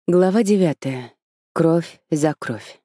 Глава 9. Кровь за кровь.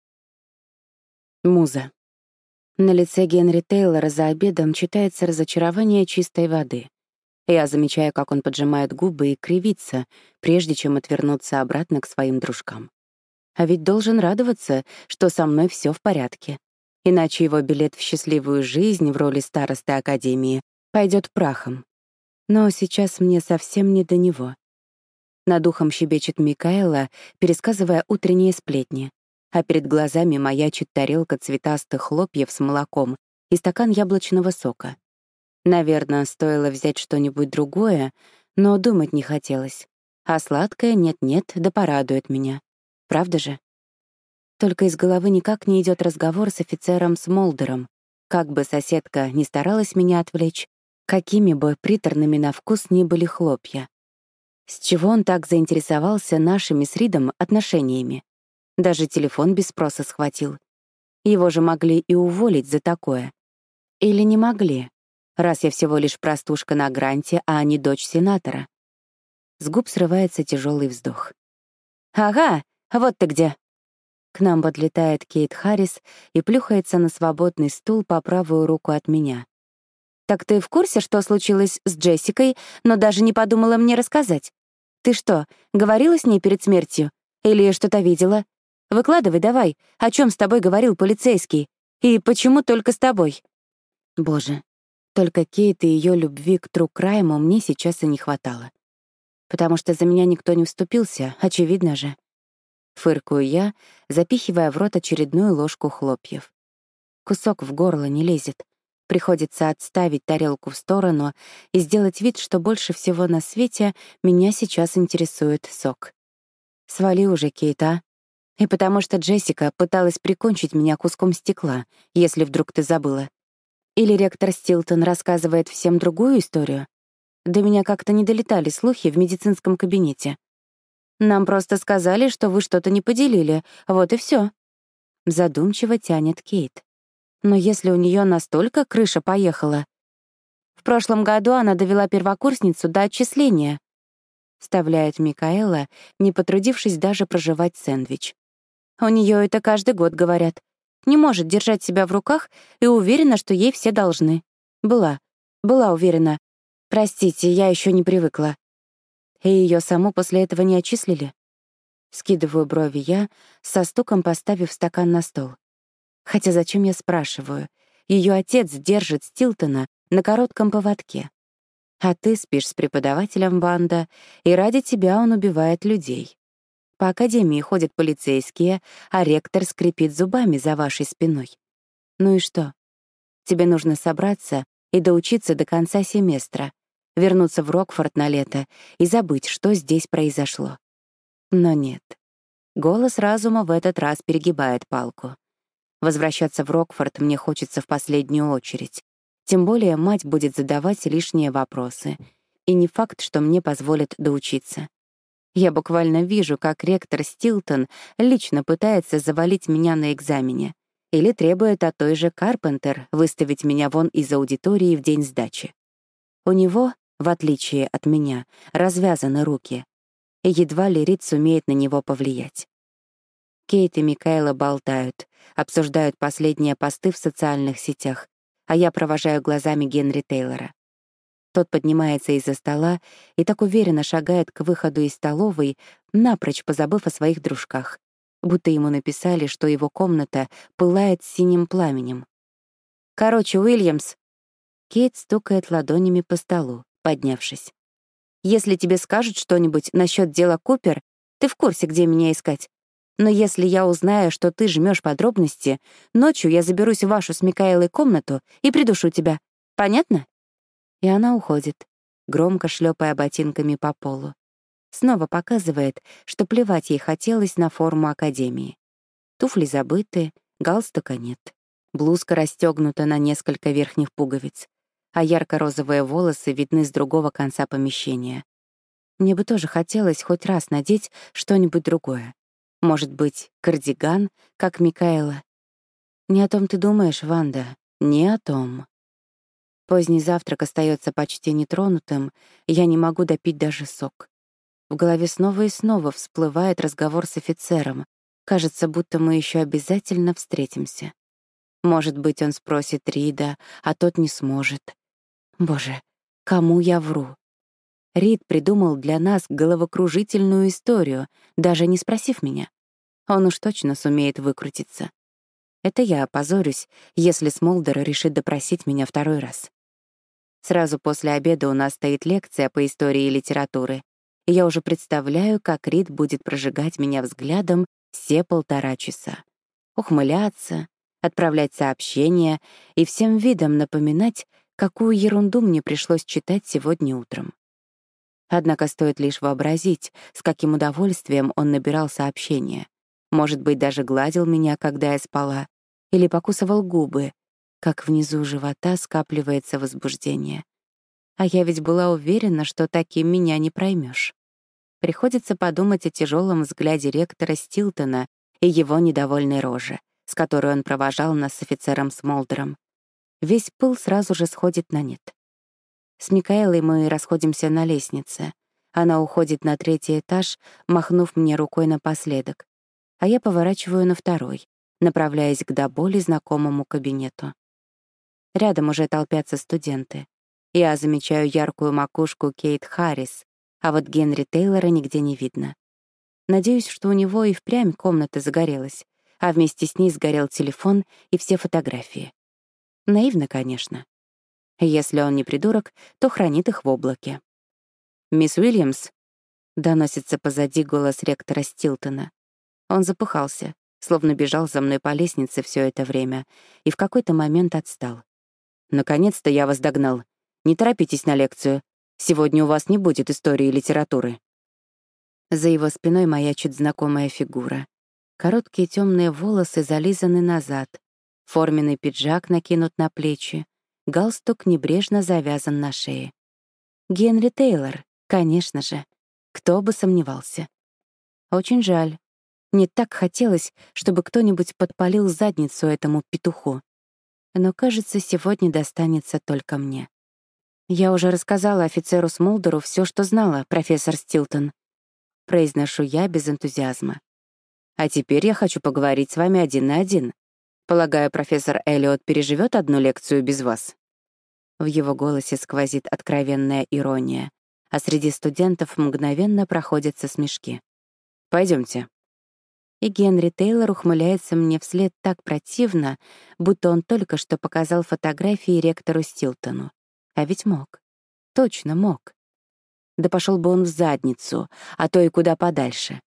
Муза. На лице Генри Тейлора за обедом читается разочарование чистой воды. Я замечаю, как он поджимает губы и кривится, прежде чем отвернуться обратно к своим дружкам. А ведь должен радоваться, что со мной все в порядке. Иначе его билет в счастливую жизнь в роли старосты Академии пойдет прахом. Но сейчас мне совсем не до него. Над ухом щебечет Микаэла, пересказывая утренние сплетни, а перед глазами маячит тарелка цветастых хлопьев с молоком и стакан яблочного сока. Наверное, стоило взять что-нибудь другое, но думать не хотелось. А сладкое нет-нет, да порадует меня. Правда же? Только из головы никак не идет разговор с офицером Смолдером. Как бы соседка ни старалась меня отвлечь, какими бы приторными на вкус ни были хлопья. С чего он так заинтересовался нашими с Ридом отношениями? Даже телефон без спроса схватил. Его же могли и уволить за такое. Или не могли, раз я всего лишь простушка на гранте, а не дочь сенатора. С губ срывается тяжелый вздох. «Ага, вот ты где!» К нам подлетает Кейт Харрис и плюхается на свободный стул по правую руку от меня. «Так ты в курсе, что случилось с Джессикой, но даже не подумала мне рассказать? Ты что, говорила с ней перед смертью? Или что-то видела? Выкладывай давай, о чем с тобой говорил полицейский? И почему только с тобой?» Боже, только Кейт и ее любви к true crime мне сейчас и не хватало. Потому что за меня никто не вступился, очевидно же. Фыркую я, запихивая в рот очередную ложку хлопьев. Кусок в горло не лезет. Приходится отставить тарелку в сторону и сделать вид, что больше всего на свете меня сейчас интересует сок. Свали уже, Кейт, а? И потому что Джессика пыталась прикончить меня куском стекла, если вдруг ты забыла. Или ректор Стилтон рассказывает всем другую историю? До меня как-то не долетали слухи в медицинском кабинете. Нам просто сказали, что вы что-то не поделили, вот и все. Задумчиво тянет Кейт. Но если у нее настолько крыша поехала... В прошлом году она довела первокурсницу до отчисления, вставляет Микаэла, не потрудившись даже прожевать сэндвич. У нее это каждый год говорят. Не может держать себя в руках и уверена, что ей все должны. Была уверена. Простите, я еще не привыкла. И ее саму после этого не отчислили? Скидываю брови я, со стуком поставив стакан на стол. Хотя зачем я спрашиваю? Ее отец держит Стилтона на коротком поводке. А ты спишь с преподавателем Ванда, и ради тебя он убивает людей. По академии ходят полицейские, а ректор скрипит зубами за вашей спиной. Ну и что? Тебе нужно собраться и доучиться до конца семестра, вернуться в Рокфорд на лето и забыть, что здесь произошло. Но нет. Голос разума в этот раз перегибает палку. Возвращаться в Рокфорд мне хочется в последнюю очередь. Тем более мать будет задавать лишние вопросы. И не факт, что мне позволят доучиться. Я буквально вижу, как ректор Стилтон лично пытается завалить меня на экзамене или требует от той же Карпентер выставить меня вон из аудитории в день сдачи. У него, в отличие от меня, развязаны руки, и едва ли Рид сумеет на него повлиять. Кейт и Микаэла болтают, обсуждают последние посты в социальных сетях, а я провожаю глазами Генри Тейлора. Тот поднимается из-за стола и так уверенно шагает к выходу из столовой, напрочь позабыв о своих дружках, будто ему написали, что его комната пылает синим пламенем. «Короче, Уильямс...» Кейт стукает ладонями по столу, поднявшись. «Если тебе скажут что-нибудь насчет дела Купер, ты в курсе, где меня искать. Но если я узнаю, что ты жмешь подробности, ночью я заберусь в вашу с Микаэлой комнату и придушу тебя. Понятно?» И она уходит, громко шлепая ботинками по полу. Снова показывает, что плевать ей хотелось на форму академии. Туфли забыты, галстука нет. Блузка расстегнута на несколько верхних пуговиц, а ярко-розовые волосы видны с другого конца помещения. Мне бы тоже хотелось хоть раз надеть что-нибудь другое. Может быть, кардиган, как Микаэла. Не о том ты думаешь, Ванда, не о том. Поздний завтрак остается почти нетронутым, я не могу допить даже сок. В голове снова и снова всплывает разговор с офицером. Кажется, будто мы еще обязательно встретимся. Может быть, он спросит Рида, а тот не сможет. Боже, кому я вру? Рид придумал для нас головокружительную историю, даже не спросив меня. Он уж точно сумеет выкрутиться. Это я опозорюсь, если Смолдер решит допросить меня второй раз. Сразу после обеда у нас стоит лекция по истории и литературе, и я уже представляю, как Рид будет прожигать меня взглядом все 1,5 часа. Ухмыляться, отправлять сообщения и всем видом напоминать, какую ерунду мне пришлось читать сегодня утром. Однако стоит лишь вообразить, с каким удовольствием он набирал сообщения. Может быть, даже гладил меня, когда я спала, или покусывал губы, как внизу живота скапливается возбуждение. А я ведь была уверена, что таким меня не проймешь. Приходится подумать о тяжелом взгляде ректора Стилтона и его недовольной роже, с которой он провожал нас с офицером Смолдером. Весь пыл сразу же сходит на нет. С Микаэлой мы расходимся на лестнице. Она уходит на 3-й этаж, махнув мне рукой напоследок, а я поворачиваю на 2-й, направляясь к до боли знакомому кабинету. Рядом уже толпятся студенты. Я замечаю яркую макушку Кейт Харрис, а вот Генри Тейлора нигде не видно. Надеюсь, что у него и впрямь комната загорелась, а вместе с ней сгорел телефон и все фотографии. Наивно, конечно. Если он не придурок, то хранит их в облаке. «Мисс Уильямс?» — доносится позади голос ректора Стилтона. Он запыхался, словно бежал за мной по лестнице все это время, и в какой-то момент отстал. «Наконец-то я вас догнал. Не торопитесь на лекцию. Сегодня у вас не будет истории и литературы». За его спиной маячит знакомая фигура. Короткие темные волосы зализаны назад, форменный пиджак накинут на плечи, галстук небрежно завязан на шее. Генри Тейлор, конечно же. Кто бы сомневался. Очень жаль. Мне так хотелось, чтобы кто-нибудь подпалил задницу этому петуху. Но, кажется, сегодня достанется только мне. «Я уже рассказала офицеру Смолдеру все, что знала, профессор Стилтон», — произношу я без энтузиазма. «А теперь я хочу поговорить с вами один на один. Полагаю, профессор Эллиот переживет одну лекцию без вас?» В его голосе сквозит откровенная ирония, а среди студентов мгновенно проходятся смешки. Пойдемте. И Генри Тейлор ухмыляется мне вслед так противно, будто он только что показал фотографии ректору Стилтону. А ведь мог. Точно мог. Да пошел бы он в задницу, а то и куда подальше.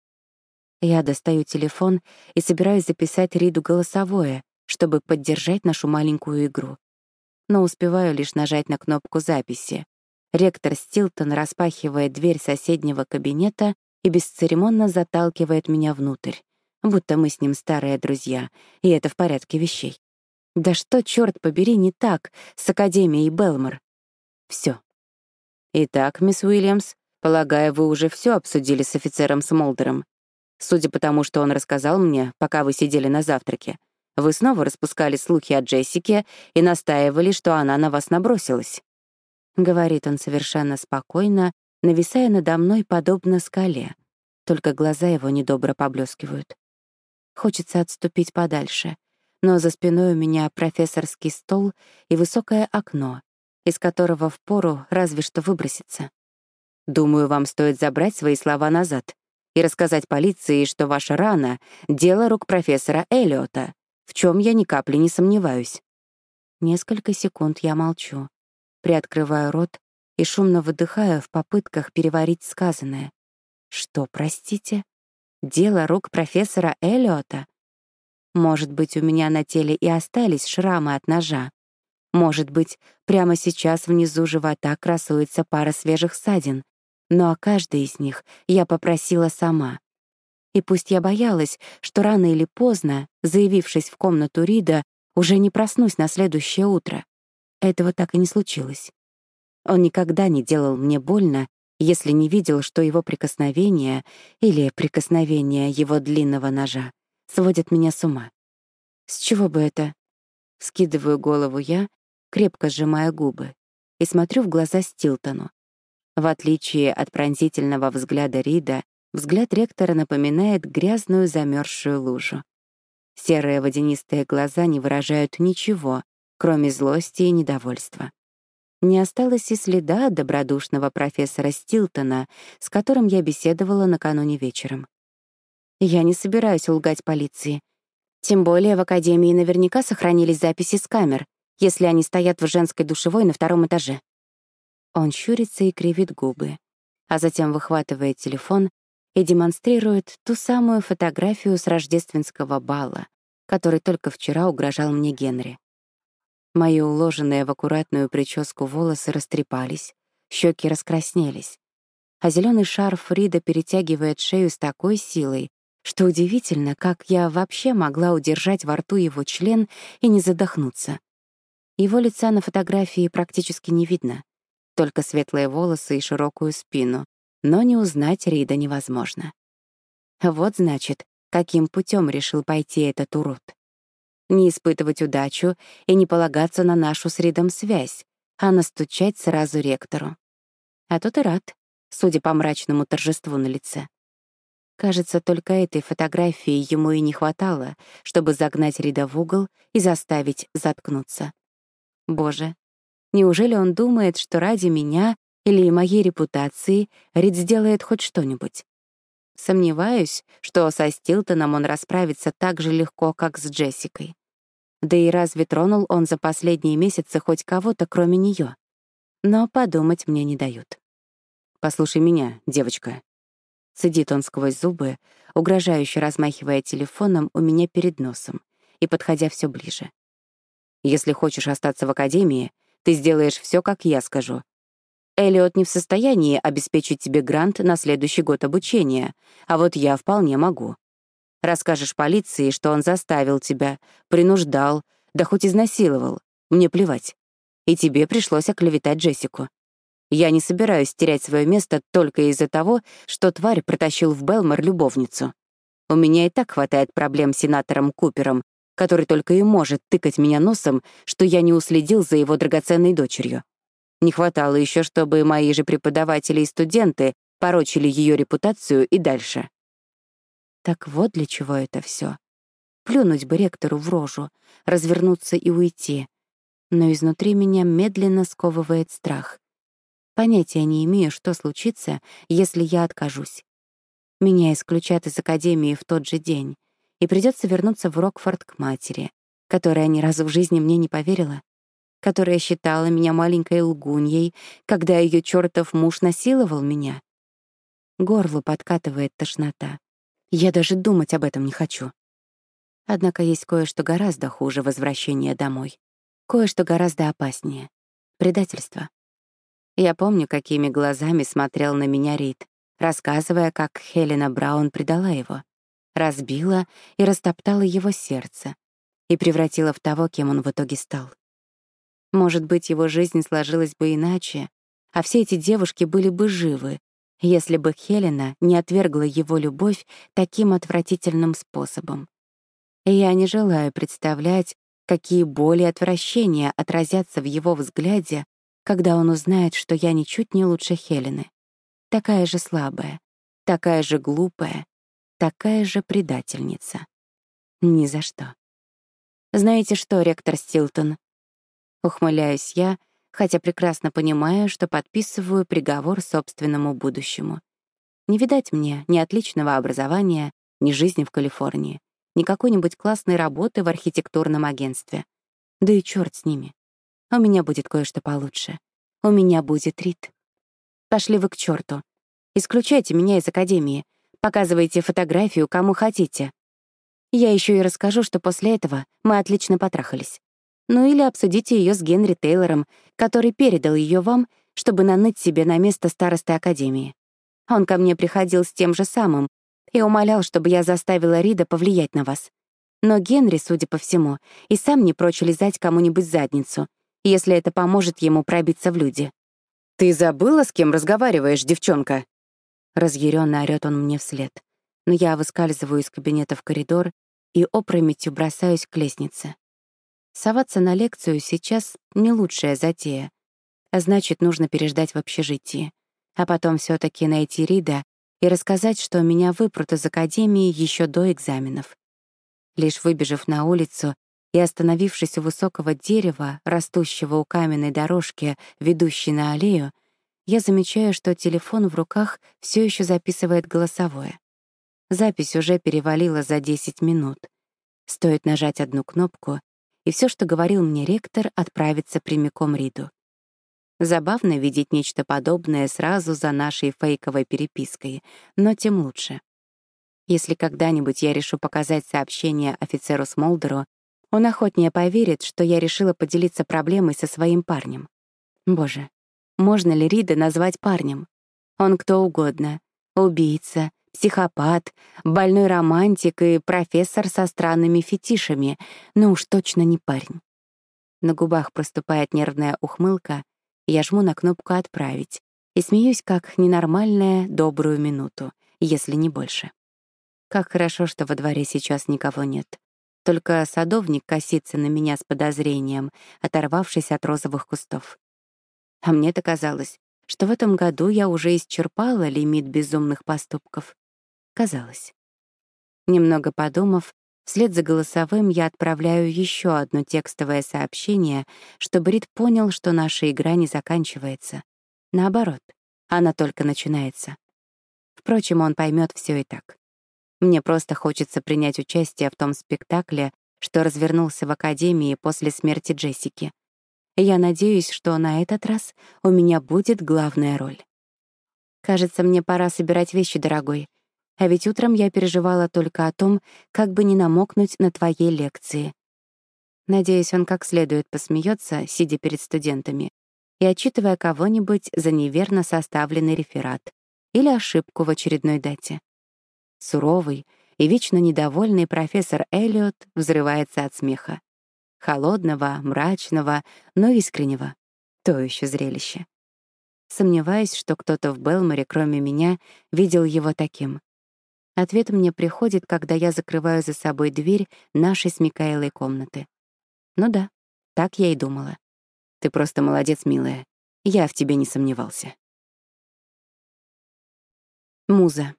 Я достаю телефон и собираюсь записать Риду голосовое, чтобы поддержать нашу маленькую игру. Но успеваю лишь нажать на кнопку записи. Ректор Стилтон распахивает дверь соседнего кабинета и бесцеремонно заталкивает меня внутрь, будто мы с ним старые друзья, и это в порядке вещей. Да что, черт побери, не так с Академией Белмор? Все. Итак, мисс Уильямс, полагаю, вы уже все обсудили с офицером Смолдером. Судя по тому, что он рассказал мне, пока вы сидели на завтраке, вы снова распускали слухи о Джессике и настаивали, что она на вас набросилась. Говорит он совершенно спокойно, нависая надо мной подобно скале. Только глаза его недобро поблескивают. Хочется отступить подальше, но за спиной у меня профессорский стол и высокое окно, из которого впору разве что выброситься. Думаю, вам стоит забрать свои слова назад и рассказать полиции, что ваша рана — дело рук профессора Эллиота, в чем я ни капли не сомневаюсь. Несколько секунд я молчу, приоткрываю рот и шумно выдыхаю в попытках переварить сказанное. Что, простите? Дело рук профессора Эллиота? Может быть, у меня на теле и остались шрамы от ножа. Может быть, прямо сейчас внизу живота красуется пара свежих ссадин, но о каждой из них я попросила сама. И пусть я боялась, что рано или поздно, заявившись в комнату Рида, уже не проснусь на следующее утро, этого так и не случилось. Он никогда не делал мне больно, если не видел, что его прикосновение или прикосновение его длинного ножа сводят меня с ума. С чего бы это? Вскидываю голову я, крепко сжимая губы, и смотрю в глаза Стилтону. В отличие от пронзительного взгляда Рида, взгляд ректора напоминает грязную замерзшую лужу. Серые водянистые глаза не выражают ничего, кроме злости и недовольства. Не осталось и следа от добродушного профессора Стилтона, с которым я беседовала накануне вечером. Я не собираюсь лгать полиции. Тем более в академии наверняка сохранились записи с камер, если они стоят в женской душевой на 2-м этаже. Он щурится и кривит губы, а затем выхватывает телефон и демонстрирует ту самую фотографию с рождественского бала, который только вчера угрожал мне Генри. Мои уложенные в аккуратную прическу волосы растрепались, щеки раскраснелись, а зеленый шарф Рида перетягивает шею с такой силой, что удивительно, как я вообще могла удержать во рту его член и не задохнуться. Его лица на фотографии практически не видно, только светлые волосы и широкую спину, но не узнать Рида невозможно. Вот, значит, каким путем решил пойти этот урод. Не испытывать удачу и не полагаться на нашу с Ридом связь, а настучать сразу ректору. А тот и рад, судя по мрачному торжеству на лице. Кажется, только этой фотографии ему и не хватало, чтобы загнать Рида в угол и заставить заткнуться. Боже, неужели он думает, что ради меня или моей репутации Рид сделает хоть что-нибудь? Сомневаюсь, что со Стилтоном он расправится так же легко, как с Джессикой. Да и разве тронул он за последние месяцы хоть кого-то, кроме неё? Но подумать мне не дают. «Послушай меня, девочка», — цедит он сквозь зубы, угрожающе размахивая телефоном у меня перед носом и подходя всё ближе. «Если хочешь остаться в академии, ты сделаешь всё, как я скажу. Эллиот не в состоянии обеспечить тебе грант на следующий год обучения, а вот я вполне могу. Расскажешь полиции, что он заставил тебя, принуждал, да хоть изнасиловал. Мне плевать. И тебе пришлось оклеветать Джессику. Я не собираюсь терять свое место только из-за того, что тварь протащил в Белмор любовницу. У меня и так хватает проблем с сенатором Купером, который только и может тыкать меня носом, что я не уследил за его драгоценной дочерью. Не хватало еще, чтобы мои же преподаватели и студенты порочили ее репутацию и дальше. Так вот для чего это все. Плюнуть бы ректору в рожу, развернуться и уйти. Но изнутри меня медленно сковывает страх. Понятия не имею, что случится, если я откажусь. Меня исключат из академии в тот же день, и придется вернуться в Рокфорд к матери, которая ни разу в жизни мне не поверила, которая считала меня маленькой лгуньей, когда ее чертов муж насиловал меня. Горло подкатывает тошнота. Я даже думать об этом не хочу. Однако есть кое-что гораздо хуже возвращения домой. Кое-что гораздо опаснее — предательство. Я помню, какими глазами смотрел на меня Рид, рассказывая, как Хелена Браун предала его, разбила и растоптала его сердце и превратила в того, кем он в итоге стал. Может быть, его жизнь сложилась бы иначе, а все эти девушки были бы живы, если бы Хелена не отвергла его любовь таким отвратительным способом. И я не желаю представлять, какие боли и отвращения отразятся в его взгляде, когда он узнает, что я ничуть не лучше Хелены. Такая же слабая, такая же глупая, такая же предательница. Ни за что. Знаете что, ректор Стилтон? Ухмыляюсь я, хотя прекрасно понимаю, что подписываю приговор собственному будущему. Не видать мне ни отличного образования, ни жизни в Калифорнии, ни какой-нибудь классной работы в архитектурном агентстве. Да и чёрт с ними. У меня будет кое-что получше. У меня будет Рид. Пошли вы к чёрту. Исключайте меня из академии. Показывайте фотографию, кому хотите. Я ещё и расскажу, что после этого мы отлично потрахались. Ну или обсудите её с Генри Тейлором, который передал её вам, чтобы наныть себе на место старосты академии. Он ко мне приходил с тем же самым и умолял, чтобы я заставила Рида повлиять на вас. Но Генри, судя по всему, и сам не прочь лизать кому-нибудь задницу, если это поможет ему пробиться в люди. «Ты забыла, с кем разговариваешь, девчонка?» Разъярённо орёт он мне вслед. Но я выскальзываю из кабинета в коридор и опрометью бросаюсь к лестнице. Соваться на лекцию сейчас не лучшая затея, а значит, нужно переждать в общежитии. А потом все таки найти Рида и рассказать, что меня выпрут из академии еще до экзаменов. Лишь выбежав на улицу и остановившись у высокого дерева, растущего у каменной дорожки, ведущей на аллею, я замечаю, что телефон в руках все еще записывает голосовое. Запись уже перевалила за 10 минут. Стоит нажать одну кнопку, и все, что говорил мне ректор, отправится прямиком Риду. Забавно видеть нечто подобное сразу за нашей фейковой перепиской, но тем лучше. Если когда-нибудь я решу показать сообщение офицеру Смолдеру, он охотнее поверит, что я решила поделиться проблемой со своим парнем. Боже, можно ли Рида назвать парнем? Он кто угодно. Убийца, психопат, больной романтик и профессор со странными фетишами, но уж точно не парень. На губах проступает нервная ухмылка, я жму на кнопку «Отправить» и смеюсь как ненормальная добрую минуту, если не больше. Как хорошо, что во дворе сейчас никого нет. Только садовник косится на меня с подозрением, оторвавшись от розовых кустов. А мне-то казалось, что в этом году я уже исчерпала лимит безумных поступков. Казалось. Немного подумав, вслед за голосовым я отправляю еще одно текстовое сообщение, чтобы Рид понял, что наша игра не заканчивается. Наоборот, она только начинается. Впрочем, он поймет все и так. Мне просто хочется принять участие в том спектакле, что развернулся в академии после смерти Джессики. И я надеюсь, что на этот раз у меня будет главная роль. Кажется, мне пора собирать вещи, дорогой. А ведь утром я переживала только о том, как бы не намокнуть на твоей лекции. Надеюсь, он как следует посмеется, сидя перед студентами, и отчитывая кого-нибудь за неверно составленный реферат или ошибку в очередной дате. Суровый и вечно недовольный профессор Эллиот взрывается от смеха. Холодного, мрачного, но искреннего. То еще зрелище. Сомневаюсь, что кто-то в Белморе, кроме меня, видел его таким. Ответ мне приходит, когда я закрываю за собой дверь нашей с Микаэлой комнаты. Ну да, так я и думала. Ты просто молодец, милая. Я в тебе не сомневался. Муза.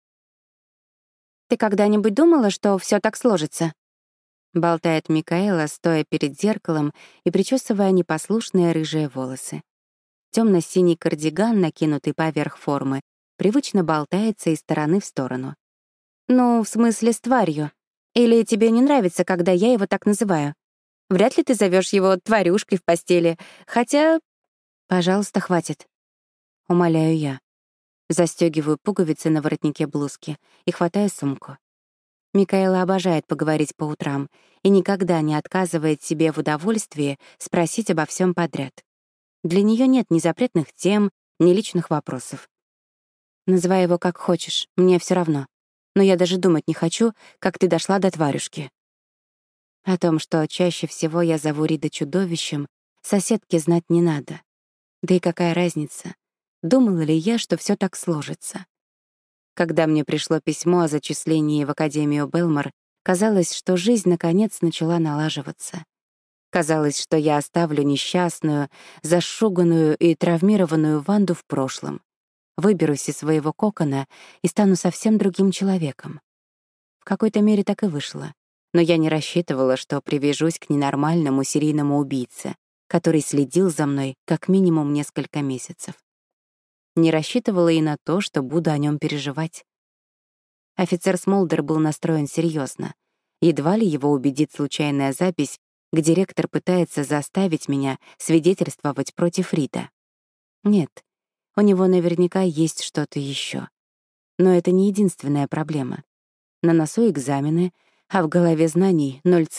«Ты когда-нибудь думала, что все так сложится?» — болтает Микаэла, стоя перед зеркалом и причесывая непослушные рыжие волосы. Темно-синий кардиган, накинутый поверх формы, привычно болтается из стороны в сторону. «Ну, в смысле, с тварью. Или тебе не нравится, когда я его так называю? Вряд ли ты зовешь его тварюшкой в постели, хотя...» «Пожалуйста, хватит», — умоляю я. Застёгиваю пуговицы на воротнике блузки и хватаю сумку. Микаэла обожает поговорить по утрам и никогда не отказывает себе в удовольствии спросить обо всем подряд. Для нее нет ни запретных тем, ни личных вопросов. Называй его как хочешь, мне все равно. Но я даже думать не хочу, как ты дошла до тварюшки. О том, что чаще всего я зову Рида чудовищем, соседке знать не надо. Да и какая разница? Думала ли я, что все так сложится? Когда мне пришло письмо о зачислении в Академию Белмор, казалось, что жизнь наконец начала налаживаться. Казалось, что я оставлю несчастную, зашуганную и травмированную Ванду в прошлом, выберусь из своего кокона и стану совсем другим человеком. В какой-то мере так и вышло. Но я не рассчитывала, что привяжусь к ненормальному серийному убийце, который следил за мной как минимум несколько месяцев. Не рассчитывала и на то, что буду о нем переживать. Офицер Смолдер был настроен серьезно. Едва ли его убедит случайная запись, где ректор пытается заставить меня свидетельствовать против Рида. Нет, у него наверняка есть что-то еще. Но это не единственная проблема. На носу экзамены, а в голове знаний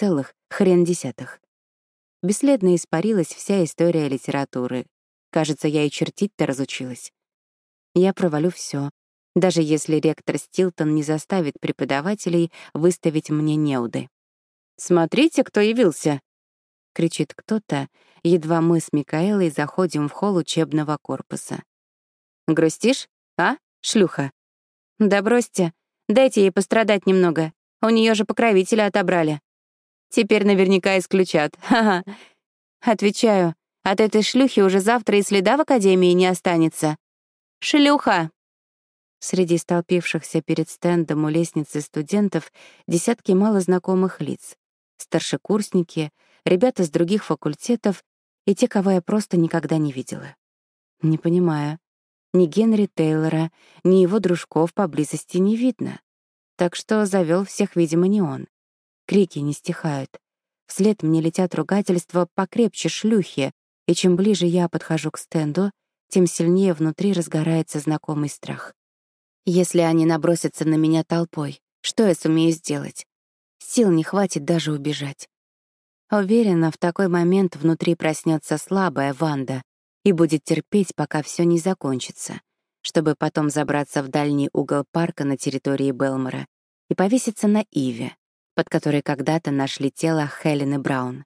0,1. Бесследно испарилась вся история литературы. Кажется, я и чертить-то разучилась. Я провалю все, даже если ректор Стилтон не заставит преподавателей выставить мне неуды. «Смотрите, кто явился!» — кричит кто-то, едва мы с Микаэлой заходим в холл учебного корпуса. «Грустишь, а, шлюха?» «Да бросьте, дайте ей пострадать немного. У нее же покровителя отобрали. Теперь наверняка исключат. Ха-ха». Отвечаю, от этой шлюхи уже завтра и следа в академии не останется. «Шлюха!» Среди столпившихся перед стендом у лестницы студентов десятки малознакомых лиц. Старшекурсники, ребята с других факультетов и те, кого я просто никогда не видела. Не понимаю. Ни Генри Тейлора, ни его дружков поблизости не видно. Так что завёл всех, видимо, не он. Крики не стихают. Вслед мне летят ругательства покрепче шлюхи, и чем ближе я подхожу к стенду, тем сильнее внутри разгорается знакомый страх. Если они набросятся на меня толпой, что я сумею сделать? Сил не хватит даже убежать. Уверена, в такой момент внутри проснется слабая Ванда и будет терпеть, пока все не закончится, чтобы потом забраться в дальний угол парка на территории Белмора и повеситься на иве, под которой когда-то нашли тело Хелены Браун.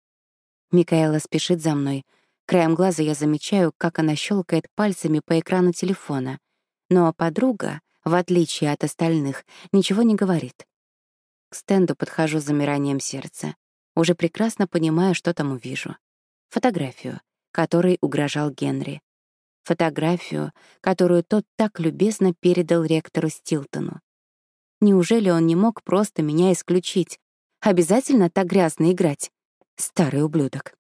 Микаэла спешит за мной. Краем глаза я замечаю, как она щелкает пальцами по экрану телефона, но подруга, в отличие от остальных, ничего не говорит. К стенду подхожу с замиранием сердца. Уже прекрасно понимаю, что там увижу. Фотографию, которой угрожал Генри. Фотографию, которую тот так любезно передал ректору Стилтону. Неужели он не мог просто меня исключить? Обязательно так грязно играть? Старый ублюдок.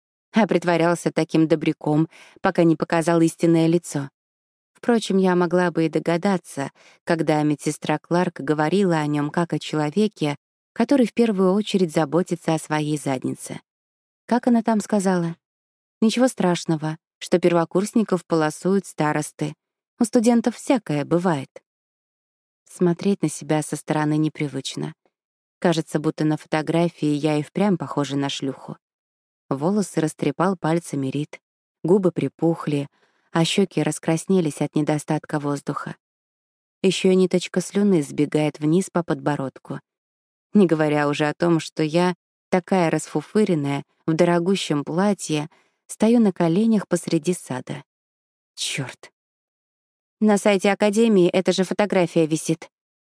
А притворялся таким добряком, пока не показал истинное лицо. Впрочем, я могла бы и догадаться, когда медсестра Кларк говорила о нем как о человеке, который в первую очередь заботится о своей заднице. Как она там сказала? Ничего страшного, что первокурсников полосуют старосты. У студентов всякое бывает. Смотреть на себя со стороны непривычно. Кажется, будто на фотографии я и впрямь похожа на шлюху. Волосы растрепал пальцами Рид, губы припухли, а щеки раскраснелись от недостатка воздуха. Еще и ниточка слюны сбегает вниз по подбородку. Не говоря уже о том, что я, такая расфуфыренная, в дорогущем платье, стою на коленях посреди сада. Чёрт. «На сайте Академии эта же фотография висит»,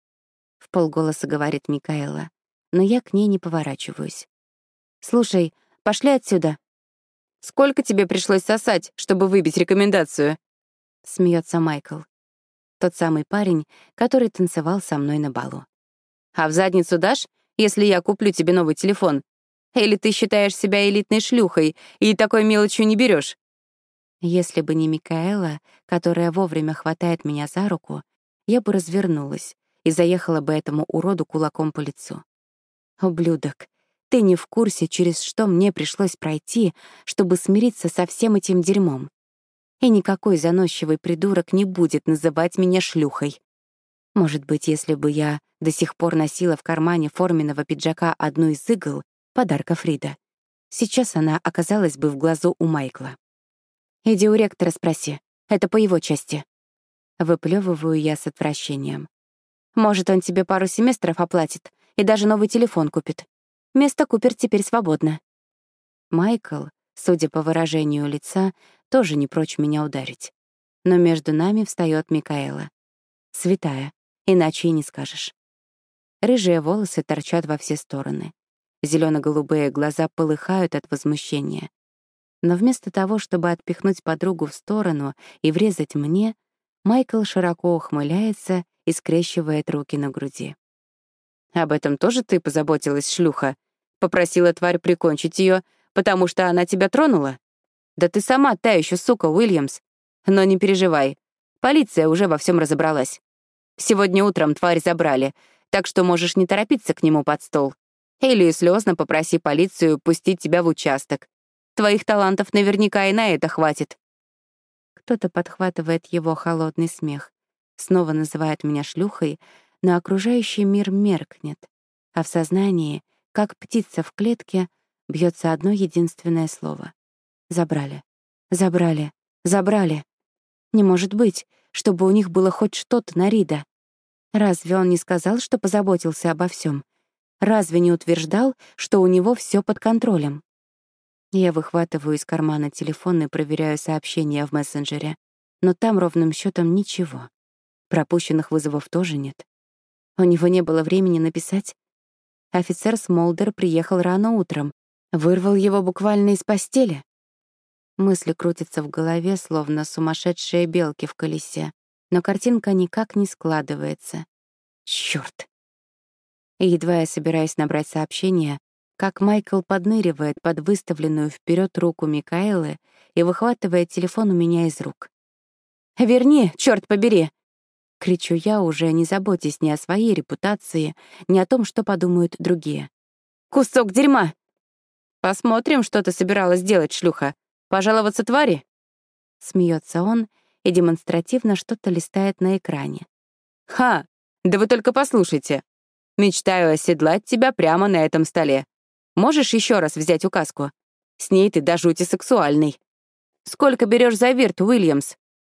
— вполголоса говорит Микаэла, но я к ней не поворачиваюсь. «Слушай, пошли отсюда». «Сколько тебе пришлось сосать, чтобы выбить рекомендацию?» — смеется Майкл. Тот самый парень, который танцевал со мной на балу. «А в задницу дашь, если я куплю тебе новый телефон? Или ты считаешь себя элитной шлюхой и такой мелочью не берешь? Если бы не Микаэла, которая вовремя хватает меня за руку, я бы развернулась и заехала бы этому уроду кулаком по лицу. Ублюдок, ты не в курсе, через что мне пришлось пройти, чтобы смириться со всем этим дерьмом. И никакой заносчивый придурок не будет называть меня шлюхой. Может быть, если бы я до сих пор носила в кармане форменного пиджака одну из игл, подарка Фрида, сейчас она оказалась бы в глазу у Майкла. «Иди у ректора спроси, это по его части». Выплёвываю я с отвращением. Может, он тебе пару семестров оплатит и даже новый телефон купит. Место Купер теперь свободно. Майкл, судя по выражению лица, тоже не прочь меня ударить. Но между нами встаёт Микаэла. Святая, иначе и не скажешь. Рыжие волосы торчат во все стороны. Зелёно-голубые глаза полыхают от возмущения. Но вместо того, чтобы отпихнуть подругу в сторону и врезать мне, Майкл широко ухмыляется и скрещивает руки на груди. «Об этом тоже ты позаботилась, шлюха? Попросила тварь прикончить её, потому что она тебя тронула? Да ты сама та ещё сука, Уильямс. Но не переживай, полиция уже во всём разобралась. Сегодня утром тварь забрали, так что можешь не торопиться к нему под стол. Или слёзно попроси полицию пустить тебя в участок. Твоих талантов наверняка и на это хватит». Кто-то подхватывает его холодный смех, снова называет меня шлюхой, но окружающий мир меркнет, а в сознании, как птица в клетке, бьется одно единственное слово. Забрали. Забрали. Забрали. Не может быть, чтобы у них было хоть что-то на Рида. Разве он не сказал, что позаботился обо всем? Разве не утверждал, что у него все под контролем? Я выхватываю из кармана телефон и проверяю сообщения в мессенджере, но там ровным счетом ничего. Пропущенных вызовов тоже нет. У него не было времени написать. Офицер Смолдер приехал рано утром, вырвал его буквально из постели. Мысли крутятся в голове, словно сумасшедшие белки в колесе, но картинка никак не складывается. Чёрт! И едва я собираюсь набрать сообщение, как Майкл подныривает под выставленную вперед руку Микаэлы и выхватывает телефон у меня из рук. «Верни, чёрт побери!» — кричу я, уже не заботясь ни о своей репутации, ни о том, что подумают другие. «Кусок дерьма!» «Посмотрим, что ты собиралась делать, шлюха. Пожаловаться твари?» Смеется он и демонстративно что-то листает на экране. «Ха! Да вы только послушайте. Мечтаю оседлать тебя прямо на этом столе. Можешь еще раз взять указку? С ней ты до жути сексуальный. Сколько берешь за вирт, Уильямс?»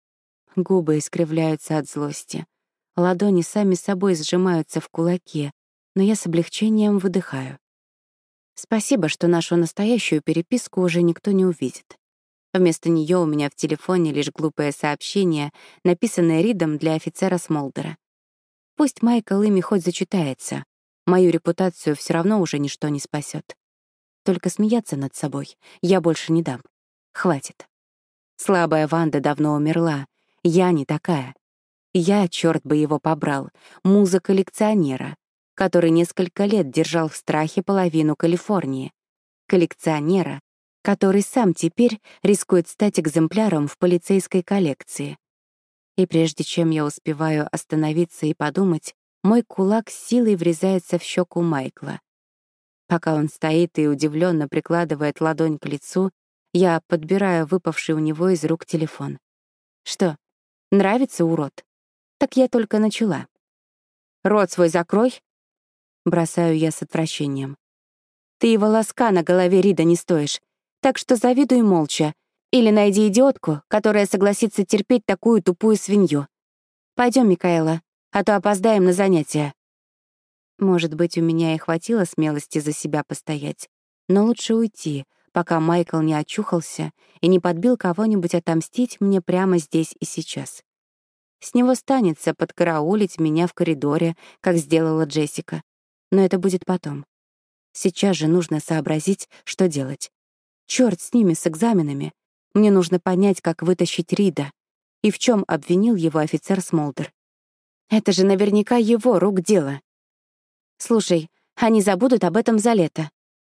Губы искривляются от злости. Ладони сами собой сжимаются в кулаки, но я с облегчением выдыхаю. Спасибо, что нашу настоящую переписку уже никто не увидит. Вместо нее у меня в телефоне лишь глупое сообщение, написанное Ридом для офицера Смолдера. Пусть Майкл ими хоть зачитается. Мою репутацию все равно уже ничто не спасет. Только смеяться над собой я больше не дам. Хватит. Слабая Ванда давно умерла. Я не такая. Я, черт бы его побрал, муза коллекционера, который несколько лет держал в страхе половину Калифорнии. Коллекционера, который сам теперь рискует стать экземпляром в полицейской коллекции. И прежде чем я успеваю остановиться и подумать, мой кулак с силой врезается в щеку Майкла. Пока он стоит и удивленно прикладывает ладонь к лицу, я подбираю выпавший у него из рук телефон. «Что, нравится, урод? Так я только начала». «Рот свой закрой!» — бросаю я с отвращением. «Ты и волоска на голове Рида не стоишь, так что завидуй молча или найди идиотку, которая согласится терпеть такую тупую свинью. Пойдем, Микаэла, а то опоздаем на занятия». Может быть, у меня и хватило смелости за себя постоять, но лучше уйти, пока Майкл не очухался и не подбил кого-нибудь отомстить мне прямо здесь и сейчас. С него станется подкараулить меня в коридоре, как сделала Джессика. Но это будет потом. Сейчас же нужно сообразить, что делать. Чёрт с ними, с экзаменами. Мне нужно понять, как вытащить Рида. И в чем обвинил его офицер Смолдер. Это же наверняка его рук дело. «Слушай, они забудут об этом за лето»,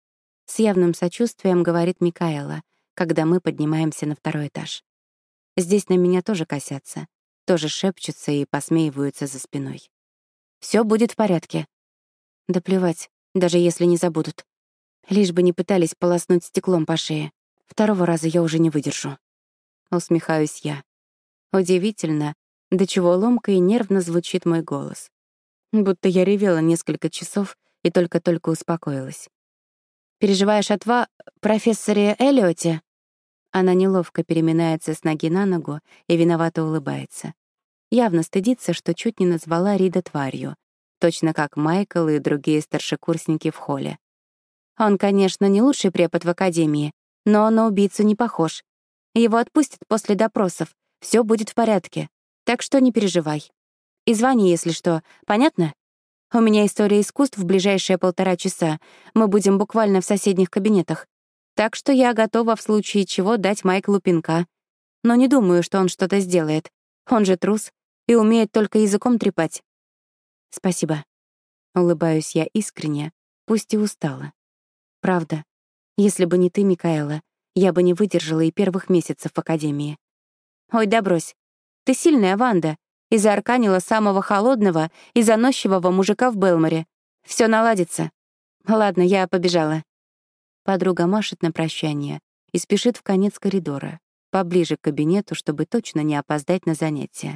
— с явным сочувствием говорит Микаэла, когда мы поднимаемся на второй этаж. Здесь на меня тоже косятся, тоже шепчутся и посмеиваются за спиной. Все будет в порядке». Да плевать, даже если не забудут. Лишь бы не пытались полоснуть стеклом по шее. Второго раза я уже не выдержу. Усмехаюсь я. Удивительно, до чего ломко и нервно звучит мой голос. Будто я ревела несколько часов и только-только успокоилась. «Переживаешь о профессоре Эллиоте?» Она неловко переминается с ноги на ногу и виновато улыбается. Явно стыдится, что чуть не назвала Рида тварью, точно как Майкл и другие старшекурсники в холле. Он, конечно, не лучший препод в академии, но на убийцу не похож. Его отпустят после допросов, все будет в порядке, так что не переживай. И звони, если что, понятно? У меня история искусств в ближайшие 1,5 часа. Мы будем буквально в соседних кабинетах. Так что я готова в случае чего дать Майклу пинка. Но не думаю, что он что-то сделает. Он же трус и умеет только языком трепать. Спасибо. Улыбаюсь я искренне, пусть и устала. Правда, если бы не ты, Микаэла, я бы не выдержала и первых месяцев в академии. Ой, да брось. Ты сильная, Ванда, и заарканила самого холодного и заносчивого мужика в Белморе. Все наладится. Ладно, я побежала. Подруга машет на прощание и спешит в конец коридора, поближе к кабинету, чтобы точно не опоздать на занятия.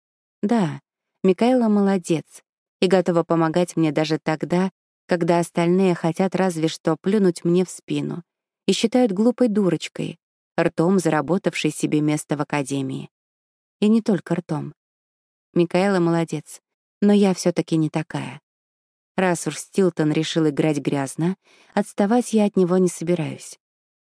Да, Микаэла молодец и готова помогать мне даже тогда, когда остальные хотят разве что плюнуть мне в спину и считают глупой дурочкой, ртом заработавшей себе место в академии. И не только ртом. Микаэла молодец, но я все-таки не такая. Раз уж Стилтон решил играть грязно, отставать я от него не собираюсь.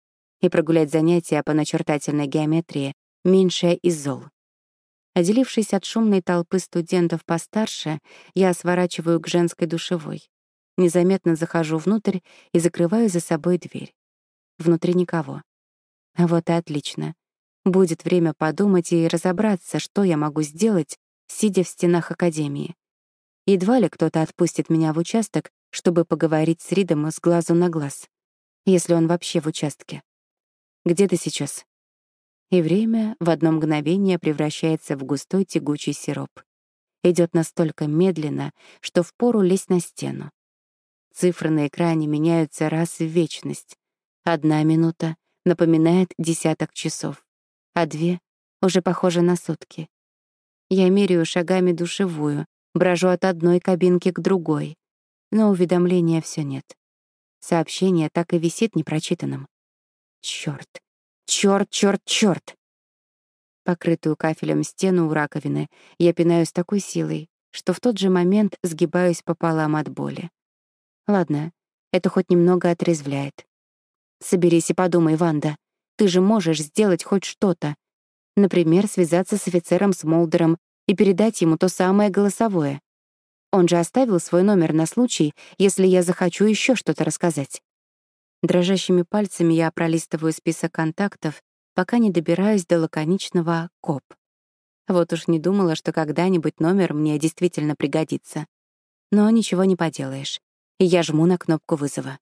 И прогулять занятия по начертательной геометрии — меньшее из зол. Отделившись от шумной толпы студентов постарше, я сворачиваю к женской душевой. Незаметно захожу внутрь и закрываю за собой дверь. Внутри никого. Вот и отлично. Будет время подумать и разобраться, что я могу сделать, сидя в стенах академии. Едва ли кто-то отпустит меня в участок, чтобы поговорить с Ридом с глазу на глаз, если он вообще в участке. «Где ты сейчас?» И время в одно мгновение превращается в густой тягучий сироп. Идет настолько медленно, что впору лезть на стену. Цифры на экране меняются раз в вечность. 1 минута напоминает десяток часов, а 2 уже похожи на сутки. Я меряю шагами душевую, брожу от одной кабинки к другой, но уведомления все нет. Сообщение так и висит непрочитанным. Чёрт, чёрт, чёрт, чёрт! Покрытую кафелем стену у раковины я пинаю с такой силой, что в тот же момент сгибаюсь пополам от боли. Ладно, это хоть немного отрезвляет. Соберись и подумай, Ванда. Ты же можешь сделать хоть что-то. Например, связаться с офицером Смолдером и передать ему то самое голосовое. Он же оставил свой номер на случай, если я захочу еще что-то рассказать. Дрожащими пальцами я пролистываю список контактов, пока не добираюсь до лаконичного «КОП». Вот уж не думала, что когда-нибудь номер мне действительно пригодится. Но ничего не поделаешь. И я жму на кнопку вызова.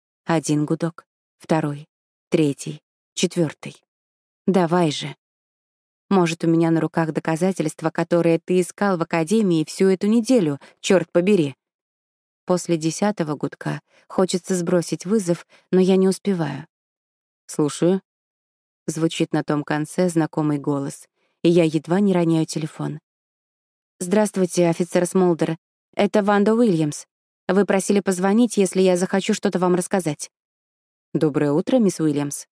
1 гудок, 2, 3, 4. Давай же. Может, у меня на руках доказательства, которые ты искал в академии всю эту неделю, черт побери. После 10-го гудка хочется сбросить вызов, но я не успеваю. «Слушаю», — звучит на том конце знакомый голос, и я едва не роняю телефон. «Здравствуйте, офицер Смолдер. Это Ванда Уильямс. Вы просили позвонить, если я захочу что-то вам рассказать». «Доброе утро, мисс Уильямс».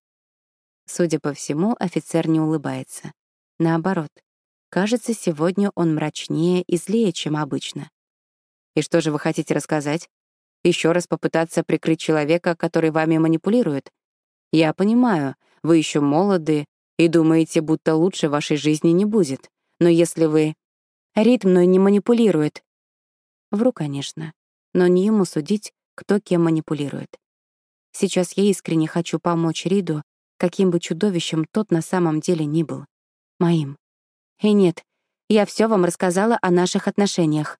Судя по всему, офицер не улыбается. Наоборот, кажется, сегодня он мрачнее и злее, чем обычно. «И что же вы хотите рассказать? Еще раз попытаться прикрыть человека, который вами манипулирует? Я понимаю, вы еще молоды и думаете, будто лучше вашей жизни не будет. Но если вы... Рид мной не манипулирует». Вру, конечно, но не ему судить, кто кем манипулирует. Сейчас я искренне хочу помочь Риду, каким бы чудовищем тот на самом деле ни был. Моим. И нет, я все вам рассказала о наших отношениях.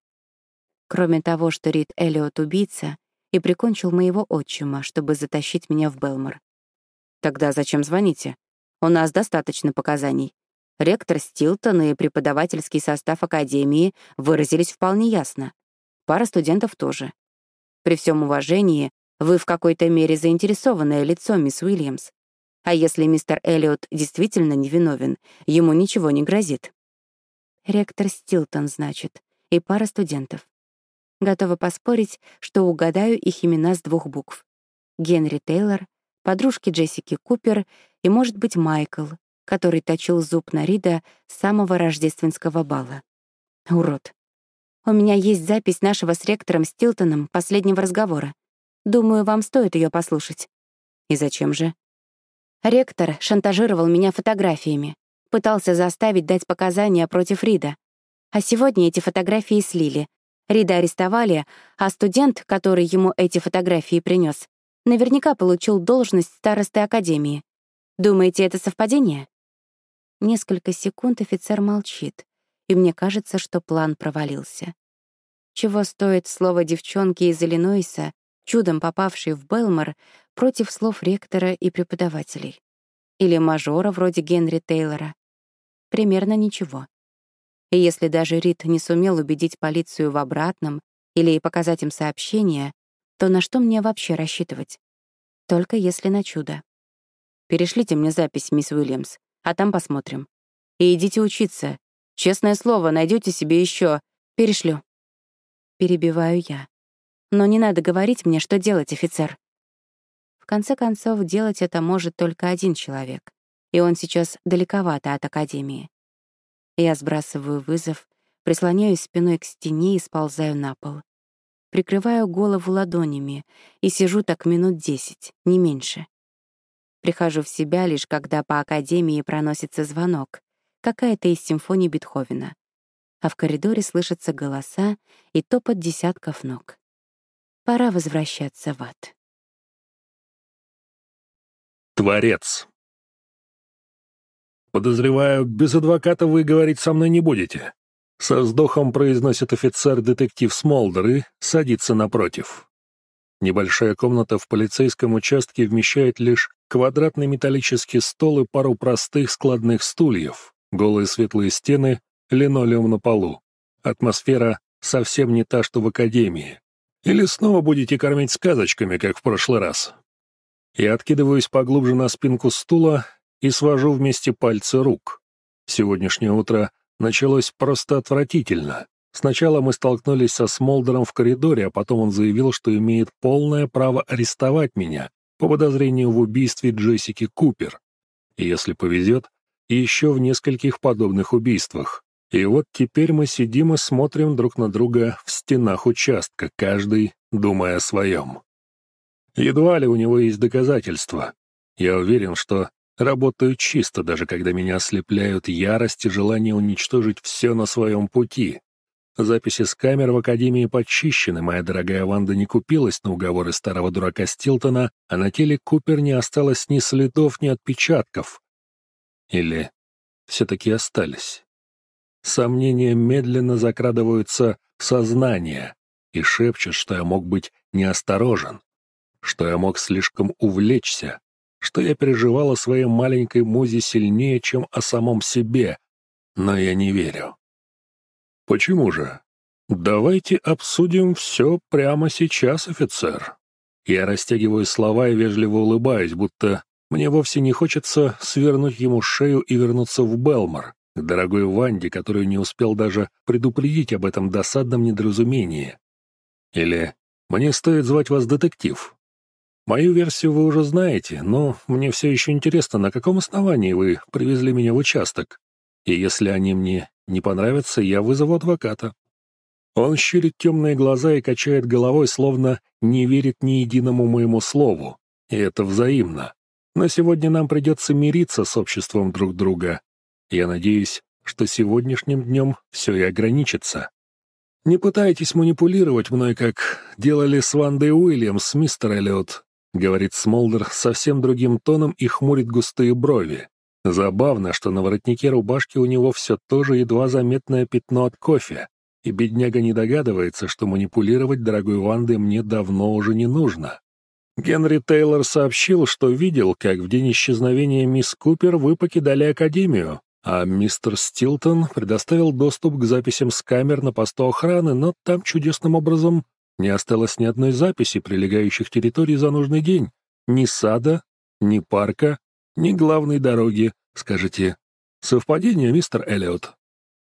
Кроме того, что Рид Эллиот — убийца и прикончил моего отчима, чтобы затащить меня в Белмор. Тогда зачем звоните? У нас достаточно показаний. Ректор Стилтон и преподавательский состав Академии выразились вполне ясно. Пара студентов тоже. При всем уважении, вы в какой-то мере заинтересованное лицо, мисс Уильямс. А если мистер Эллиот действительно невиновен, ему ничего не грозит. Ректор Стилтон, значит, и пара студентов. Готова поспорить, что угадаю их имена с 2 букв. Генри Тейлор, подружки Джессики Купер и, может быть, Майкл, который точил зуб на Рида с самого рождественского бала. Урод. У меня есть запись нашего с ректором Стилтоном последнего разговора. Думаю, вам стоит ее послушать. И зачем же? Ректор шантажировал меня фотографиями, пытался заставить дать показания против Рида. А сегодня эти фотографии слили. Рида арестовали, а студент, который ему эти фотографии принес, наверняка получил должность старосты академии. Думаете, это совпадение? Несколько секунд офицер молчит, и мне кажется, что план провалился. Чего стоит слово девчонки из Иллинойса, чудом попавшей в Белмор, против слов ректора и преподавателей? Или мажора вроде Генри Тейлора? Примерно ничего. И если даже Рид не сумел убедить полицию в обратном или показать им сообщение, то на что мне вообще рассчитывать? Только если на чудо. Перешлите мне запись, мисс Уильямс, а там посмотрим. И идите учиться. Честное слово, найдете себе еще. Перешлю. Перебиваю я. Но не надо говорить мне, что делать, офицер. В конце концов, делать это может только один человек. И он сейчас далековато от Академии. Я сбрасываю вызов, прислоняюсь спиной к стене и сползаю на пол. Прикрываю голову ладонями и сижу так минут 10, не меньше. Прихожу в себя лишь когда по Академии проносится звонок, какая-то из симфоний Бетховена, а в коридоре слышатся голоса и топот десятков ног. Пора возвращаться в ад. Творец. Подозреваю, без адвоката вы говорить со мной не будете. Со вздохом произносит офицер-детектив Смолдер и садится напротив. Небольшая комната в полицейском участке вмещает лишь квадратный металлический стол и пару простых складных стульев, голые светлые стены, линолеум на полу. Атмосфера совсем не та, что в академии. Или снова будете кормить сказочками, как в прошлый раз? Я откидываюсь поглубже на спинку стула и свожу вместе пальцы рук. Сегодняшнее утро началось просто отвратительно. Сначала мы столкнулись со Смолдером в коридоре, а потом он заявил, что имеет полное право арестовать меня по подозрению в убийстве Джессики Купер. И если повезет, еще в нескольких подобных убийствах. И вот теперь мы сидим и смотрим друг на друга в стенах участка, каждый думая о своем. Едва ли у него есть доказательства. Я уверен, что работаю чисто, даже когда меня ослепляют ярость и желание уничтожить все на своем пути. Записи с камер в Академии подчищены, моя дорогая Ванда не купилась на уговоры старого дурака Стилтона, а на теле Купер не осталось ни следов, ни отпечатков. Или все-таки остались? Сомнения медленно закрадываются в сознание и шепчут, что я мог быть неосторожен, что я мог слишком увлечься, что я переживал о своей маленькой музе сильнее, чем о самом себе, но я не верю. Почему же? Давайте обсудим все прямо сейчас, офицер. Я растягиваю слова и вежливо улыбаюсь, будто мне вовсе не хочется свернуть ему шею и вернуться в Белмор, к дорогой Ванде, которую не успел даже предупредить об этом досадном недоразумении. Или мне стоит звать вас детектив? Мою версию вы уже знаете, но мне все еще интересно, на каком основании вы привезли меня в участок. И если они мне не понравятся, я вызову адвоката. Он щурит темные глаза и качает головой, словно не верит ни единому моему слову. И это взаимно. Но сегодня нам придется мириться с обществом друг друга. Я надеюсь, что сегодняшним днем все и ограничится. Не пытайтесь манипулировать мной, как делали с Вандой Уильямс, мистер Эллиот, говорит Смолдер совсем другим тоном и хмурит густые брови. Забавно, что на воротнике рубашки у него все тоже едва заметное пятно от кофе, и бедняга не догадывается, что манипулировать дорогой Вандой мне давно уже не нужно. Генри Тейлор сообщил, что видел, как в день исчезновения мисс Купер вы покидали Академию, а мистер Стилтон предоставил доступ к записям с камер на посту охраны, но там чудесным образом не осталось ни одной записи прилегающих территорий за нужный день, ни сада, ни парка, ни главной дороги. Скажите, совпадение, мистер Эллиот?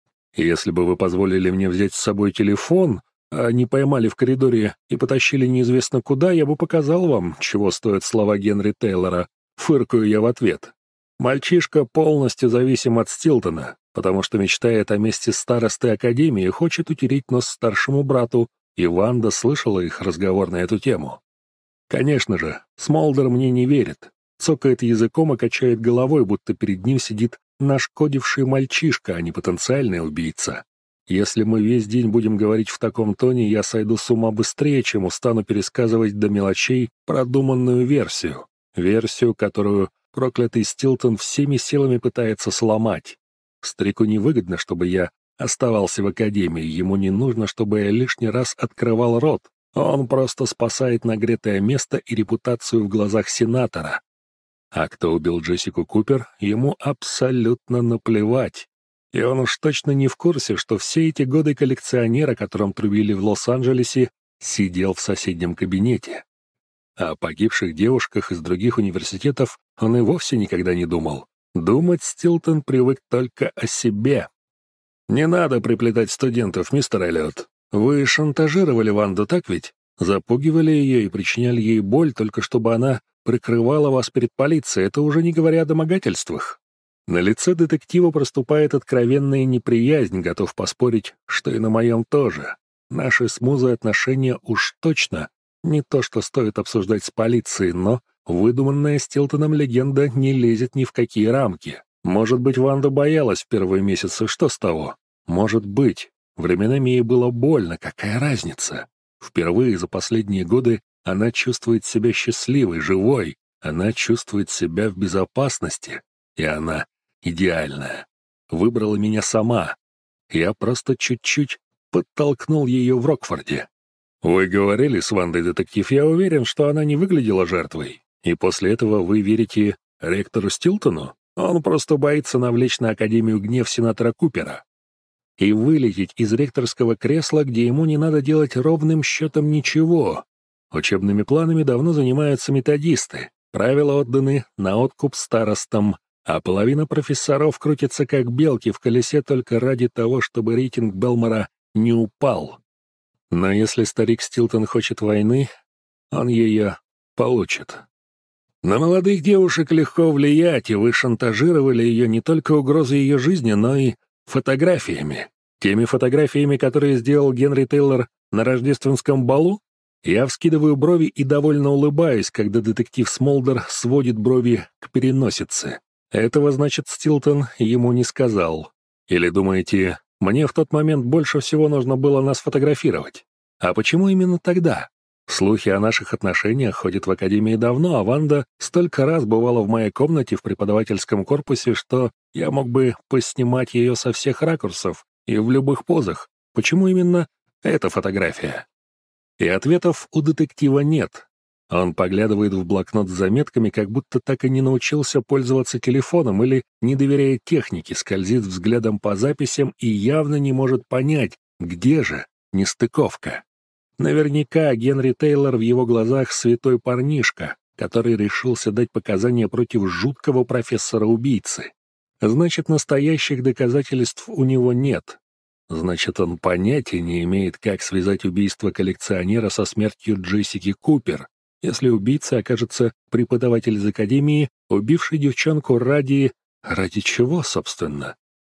Если бы вы позволили мне взять с собой телефон, а не поймали в коридоре и потащили неизвестно куда, я бы показал вам, чего стоят слова Генри Тейлора. Фыркаю я в ответ. Мальчишка полностью зависим от Стилтона, потому что мечтает о месте старосты Академии и хочет утереть нос старшему брату, и Ванда слышала их разговор на эту тему. Конечно же, Смолдер мне не верит, цокает языком и качает головой, будто перед ним сидит нашкодивший мальчишка, а не потенциальный убийца. Если мы весь день будем говорить в таком тоне, я сойду с ума быстрее, чем устану пересказывать до мелочей продуманную версию. Версию, которую проклятый Стилтон всеми силами пытается сломать. Старику невыгодно, чтобы я оставался в Академии, ему не нужно, чтобы я лишний раз открывал рот. Он просто спасает нагретое место и репутацию в глазах сенатора. А кто убил Джессику Купер, ему абсолютно наплевать. И он уж точно не в курсе, что все эти годы коллекционер, о котором трубили в Лос-Анджелесе, сидел в соседнем кабинете. А о погибших девушках из других университетов он и вовсе никогда не думал. Думать Стилтон привык только о себе. «Не надо приплетать студентов, мистер Эллиот. Вы шантажировали Ванду, так ведь? Запугивали ее и причиняли ей боль, только чтобы она прикрывала вас перед полицией, это уже не говоря о домогательствах». На лице детектива проступает откровенная неприязнь, готов поспорить, что и на моем тоже. Наши с Музой отношения уж точно не то, что стоит обсуждать с полицией, но выдуманная Стилтоном легенда не лезет ни в какие рамки. Может быть, Ванда боялась в первые месяцы, что с того? Может быть. Временами ей было больно, какая разница? Впервые за последние годы она чувствует себя счастливой, живой, она чувствует себя в безопасности, и она идеальная. Выбрала меня сама. Я просто чуть-чуть подтолкнул ее в Рокфорде. Вы говорили с Вандой, детектив, я уверен, что она не выглядела жертвой. И после этого вы верите ректору Стилтону? Он просто боится навлечь на Академию гнев сенатора Купера и вылететь из ректорского кресла, где ему не надо делать ровным счетом ничего. Учебными планами давно занимаются методисты. Правила отданы на откуп старостам, а половина профессоров крутится как белки в колесе только ради того, чтобы рейтинг Белмора не упал. Но если старик Стилтон хочет войны, он ее получит. На молодых девушек легко влиять, и вы шантажировали ее не только угрозой ее жизни, но и фотографиями. Теми фотографиями, которые сделал Генри Тейлор на рождественском балу? Я вскидываю брови и довольно улыбаюсь, когда детектив Смолдер сводит брови к переносице. Этого, значит, Стилтон ему не сказал. Или думаете, мне в тот момент больше всего нужно было нас фотографировать? А почему именно тогда? Слухи о наших отношениях ходят в Академии давно, а Ванда столько раз бывала в моей комнате в преподавательском корпусе, что я мог бы поснимать ее со всех ракурсов и в любых позах. Почему именно эта фотография? И ответов у детектива нет. Он поглядывает в блокнот с заметками, как будто так и не научился пользоваться телефоном или, не доверяя технике, скользит взглядом по записям и явно не может понять, где же нестыковка. Наверняка Генри Тейлор в его глазах святой парнишка, который решился дать показания против жуткого профессора-убийцы. Значит, настоящих доказательств у него нет. Значит, он понятия не имеет, как связать убийство коллекционера со смертью Джессики Купер, если убийцей окажется преподаватель из академии, убивший девчонку ради... Ради чего, собственно?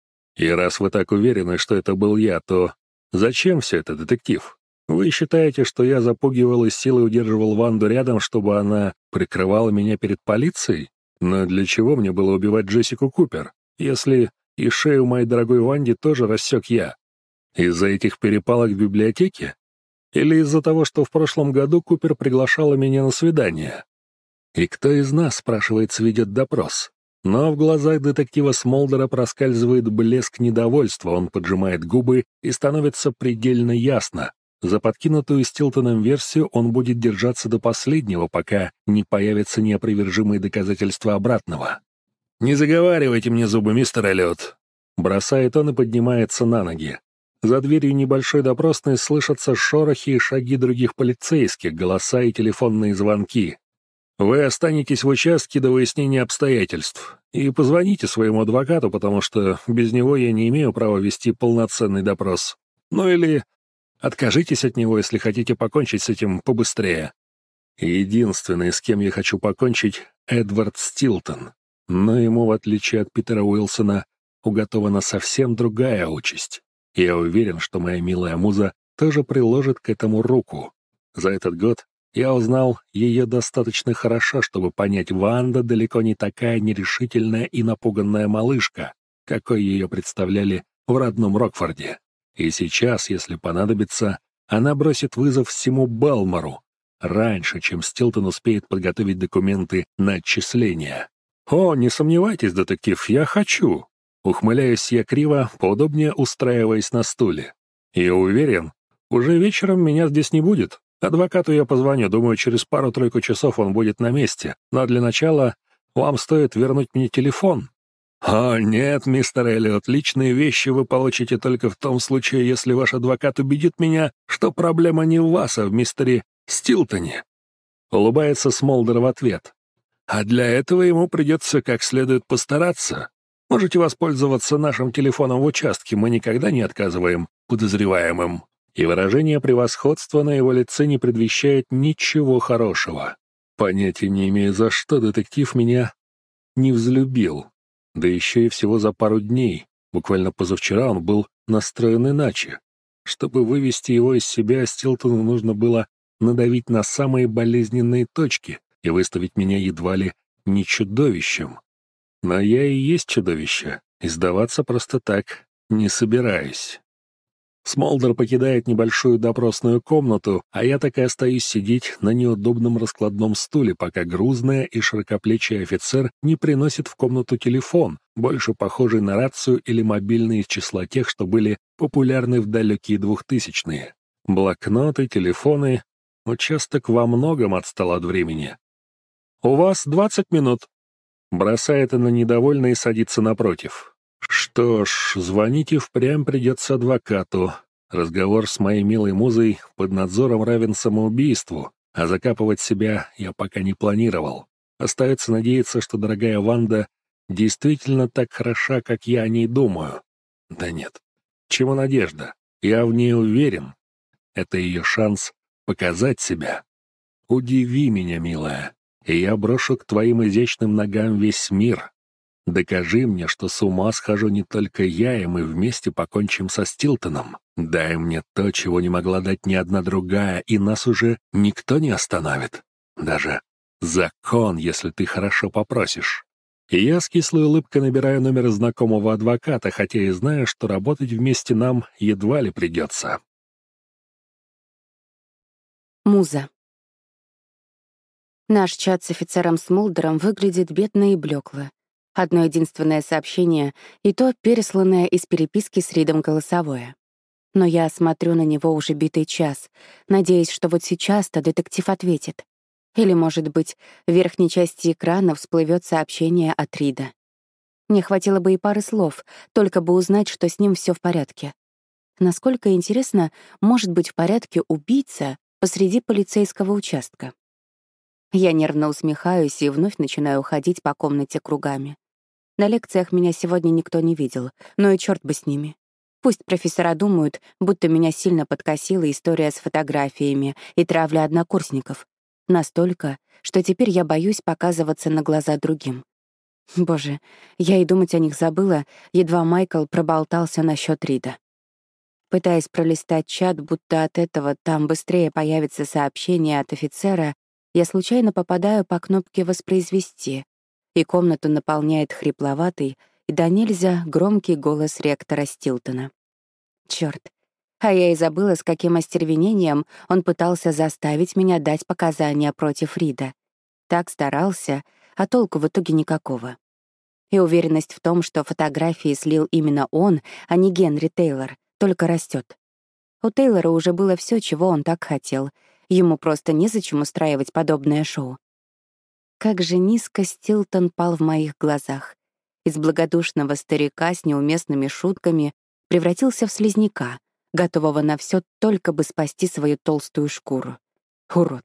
И раз вы так уверены, что это был я, то зачем все это, детектив? Вы считаете, что я запугивал и силой удерживал Ванду рядом, чтобы она прикрывала меня перед полицией? Но для чего мне было убивать Джессику Купер, если и шею моей дорогой Ванде тоже рассек я? Из-за этих перепалок в библиотеке? Или из-за того, что в прошлом году Купер приглашала меня на свидание? И кто из нас, спрашивается, ведет допрос? Но в глазах детектива Смолдера проскальзывает блеск недовольства, он поджимает губы и становится предельно ясно. За подкинутую Стилтоном версию он будет держаться до последнего, пока не появятся неопровержимые доказательства обратного. «Не заговаривайте мне зубы, мистер Эллиот!» Бросает он и поднимается на ноги. За дверью небольшой допросной слышатся шорохи и шаги других полицейских, голоса и телефонные звонки. «Вы останетесь в участке до выяснения обстоятельств и позвоните своему адвокату, потому что без него я не имею права вести полноценный допрос. Ну или откажитесь от него, если хотите покончить с этим побыстрее. Единственный, с кем я хочу покончить, Эдвард Стилтон. Но ему, в отличие от Питера Уилсона, уготована совсем другая участь. Я уверен, что моя милая муза тоже приложит к этому руку. За этот год я узнал ее достаточно хорошо, чтобы понять, Ванда далеко не такая нерешительная и напуганная малышка, какой ее представляли в родном Рокфорде. И сейчас, если понадобится, она бросит вызов всему Белмору, раньше, чем Стилтон успеет подготовить документы на отчисление. «О, не сомневайтесь, детектив, я хочу!» Ухмыляюсь я криво, поудобнее устраиваясь на стуле. И уверен, уже вечером меня здесь не будет. Адвокату я позвоню, думаю, через пару-тройку часов он будет на месте. Но для начала вам стоит вернуть мне телефон. «О, нет, мистер Эллиот, личные вещи вы получите только в том случае, если ваш адвокат убедит меня, что проблема не в вас, а в мистере Стилтоне». Улыбается Смолдер в ответ. «А для этого ему придется как следует постараться. Можете воспользоваться нашим телефоном в участке, мы никогда не отказываем подозреваемым». И выражение превосходства на его лице не предвещает ничего хорошего. Понятия не имею, за что детектив меня не взлюбил. Да еще и всего за пару дней. Буквально позавчера он был настроен иначе. Чтобы вывести его из себя, Стилтону нужно было надавить на самые болезненные точки и выставить меня едва ли не чудовищем. Но я и есть чудовище, и сдаваться просто так не собираюсь. Смолдер покидает небольшую допросную комнату, а я так и остаюсь сидеть на неудобном раскладном стуле, пока грузная и широкоплечий офицер не приносит в комнату телефон, больше похожий на рацию или мобильный из числа тех, что были популярны в далекие 2000-е. Блокноты, телефоны. Участок во многом отстал от времени. «У вас 20 минут», — бросает она недовольно и садится напротив. Что ж, звонить и впрямь придется адвокату. Разговор с моей милой музой под надзором равен самоубийству, а закапывать себя я пока не планировал. Остается надеяться, что дорогая Ванда действительно так хороша, как я о ней думаю. Да нет. Чего надежда? Я в ней уверен. Это ее шанс показать себя. Удиви меня, милая, и я брошу к твоим изящным ногам весь мир. Докажи мне, что с ума схожу не только я, и мы вместе покончим со Стилтоном. Дай мне то, чего не могла дать ни одна другая, и нас уже никто не остановит. Даже закон, если ты хорошо попросишь. И я с кислой улыбкой набираю номер знакомого адвоката, хотя и знаю, что работать вместе нам едва ли придется. Муза. Наш чат с офицером Смолдером выглядит бедно и блекло. Одно единственное сообщение, и то пересланное из переписки с Ридом голосовое. Но я смотрю на него уже битый час, надеясь, что вот сейчас-то детектив ответит. Или, может быть, в верхней части экрана всплывет сообщение от Рида. Мне хватило бы и пары слов, только бы узнать, что с ним все в порядке. Насколько, интересно, может быть в порядке убийца посреди полицейского участка? Я нервно усмехаюсь и вновь начинаю ходить по комнате кругами. На лекциях меня сегодня никто не видел, но и черт бы с ними. Пусть профессора думают, будто меня сильно подкосила история с фотографиями и травля однокурсников. Настолько, что теперь я боюсь показываться на глаза другим. Боже, я и думать о них забыла, едва Майкл проболтался насчет Рида. Пытаясь пролистать чат, будто от этого там быстрее появится сообщение от офицера, я случайно попадаю по кнопке «Воспроизвести», и комнату наполняет хрипловатый и до нельзя громкий голос ректора Стилтона. Чёрт, а я и забыла, с каким остервенением он пытался заставить меня дать показания против Рида. Так старался, а толку в итоге никакого. И уверенность в том, что фотографии слил именно он, а не Генри Тейлор, только растет. У Тейлора уже было все, чего он так хотел. Ему просто незачем устраивать подобное шоу. Как же низко Стилтон пал в моих глазах. Из благодушного старика с неуместными шутками превратился в слизняка, готового на все только бы спасти свою толстую шкуру. Урод.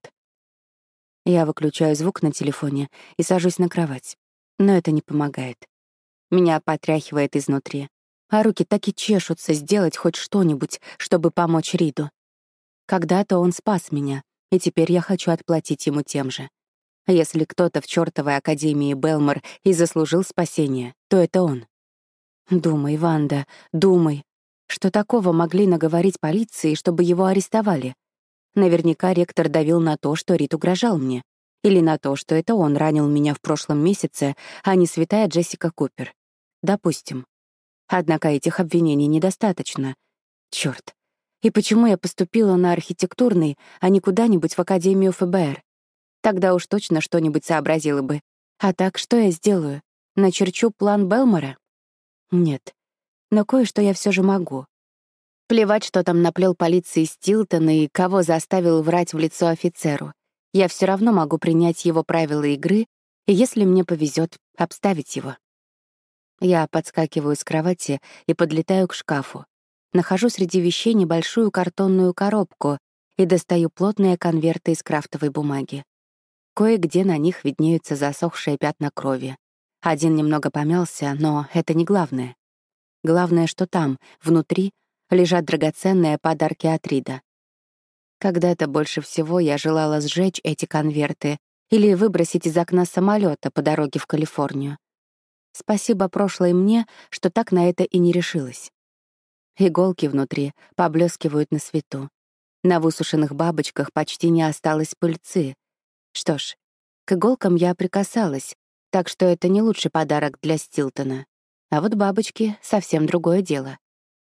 Я выключаю звук на телефоне и сажусь на кровать. Но это не помогает. Меня потряхивает изнутри, а руки так и чешутся сделать хоть что-нибудь, чтобы помочь Риду. Когда-то он спас меня, и теперь я хочу отплатить ему тем же. Если кто-то в чёртовой академии Белмор и заслужил спасение, то это он. Думай, Ванда, думай. Что такого могли наговорить полиции, чтобы его арестовали? Наверняка ректор давил на то, что Рид угрожал мне. Или на то, что это он ранил меня в прошлом месяце, а не святая Джессика Купер. Допустим. Однако этих обвинений недостаточно. Чёрт. И почему я поступила на архитектурный, а не куда-нибудь в Академию ФБР? Тогда уж точно что-нибудь сообразила бы. А так что я сделаю? Начерчу план Белмора? Нет. Но кое-что я все же могу. Плевать, что там наплел полиции Стилтон и кого заставил врать в лицо офицеру. Я все равно могу принять его правила игры, и если мне повезет, обставить его. Я подскакиваю с кровати и подлетаю к шкафу. Нахожу среди вещей небольшую картонную коробку и достаю плотные конверты из крафтовой бумаги. Кое-где на них виднеются засохшие пятна крови. Один немного помялся, но это не главное. Главное, что там, внутри, лежат драгоценные подарки от Рида. Когда-то больше всего я желала сжечь эти конверты или выбросить из окна самолета по дороге в Калифорнию. Спасибо прошлой мне, что так на это и не решилась. Иголки внутри поблескивают на свету. На высушенных бабочках почти не осталось пыльцы. Что ж, к иголкам я прикасалась, так что это не лучший подарок для Стилтона. А вот бабочки — совсем другое дело.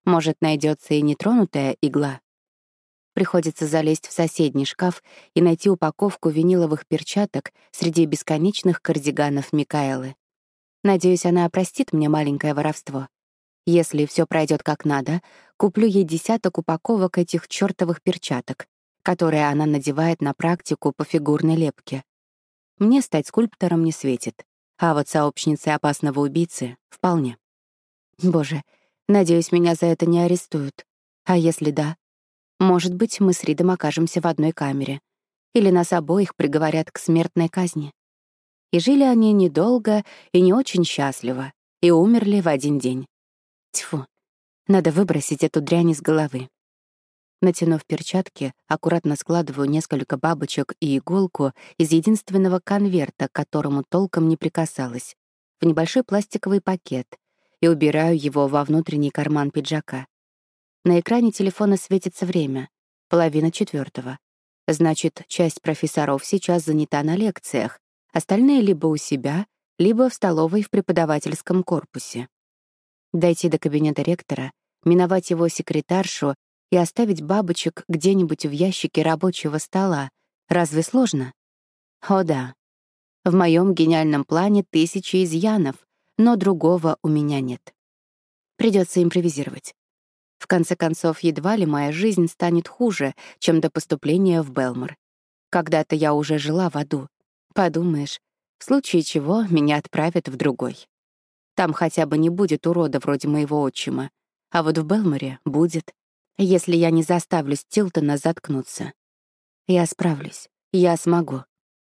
Может, найдется и нетронутая игла. Приходится залезть в соседний шкаф и найти упаковку виниловых перчаток среди бесконечных кардиганов Микаэлы. Надеюсь, она простит мне маленькое воровство. Если все пройдет как надо, куплю ей десяток упаковок этих чёртовых перчаток, которые она надевает на практику по фигурной лепке. Мне стать скульптором не светит, а вот сообщницей опасного убийцы — вполне. Боже, надеюсь, меня за это не арестуют. А если да? Может быть, мы с Ридом окажемся в одной камере. Или нас обоих приговорят к смертной казни. И жили они недолго и не очень счастливо, и умерли в один день. Тьфу, надо выбросить эту дрянь из головы. Натянув перчатки, аккуратно складываю несколько бабочек и иголку из единственного конверта, к которому толком не прикасалась, в небольшой пластиковый пакет и убираю его во внутренний карман пиджака. На экране телефона светится время — 3:30. Значит, часть профессоров сейчас занята на лекциях, остальные либо у себя, либо в столовой в преподавательском корпусе. Дойти до кабинета ректора, миновать его секретаршу и оставить бабочек где-нибудь в ящике рабочего стола. Разве сложно? О да. В моем гениальном плане 1000 изъянов, но другого у меня нет. Придется импровизировать. В конце концов, едва ли моя жизнь станет хуже, чем до поступления в Белмор. Когда-то я уже жила в аду. Подумаешь, в случае чего меня отправят в другой. Там хотя бы не будет урода вроде моего отчима, а вот в Белморе будет, если я не заставлю Стилтона заткнуться. Я справлюсь, я смогу.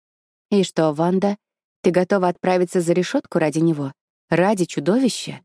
И что, Ванда, ты готова отправиться за решетку ради него? Ради чудовища?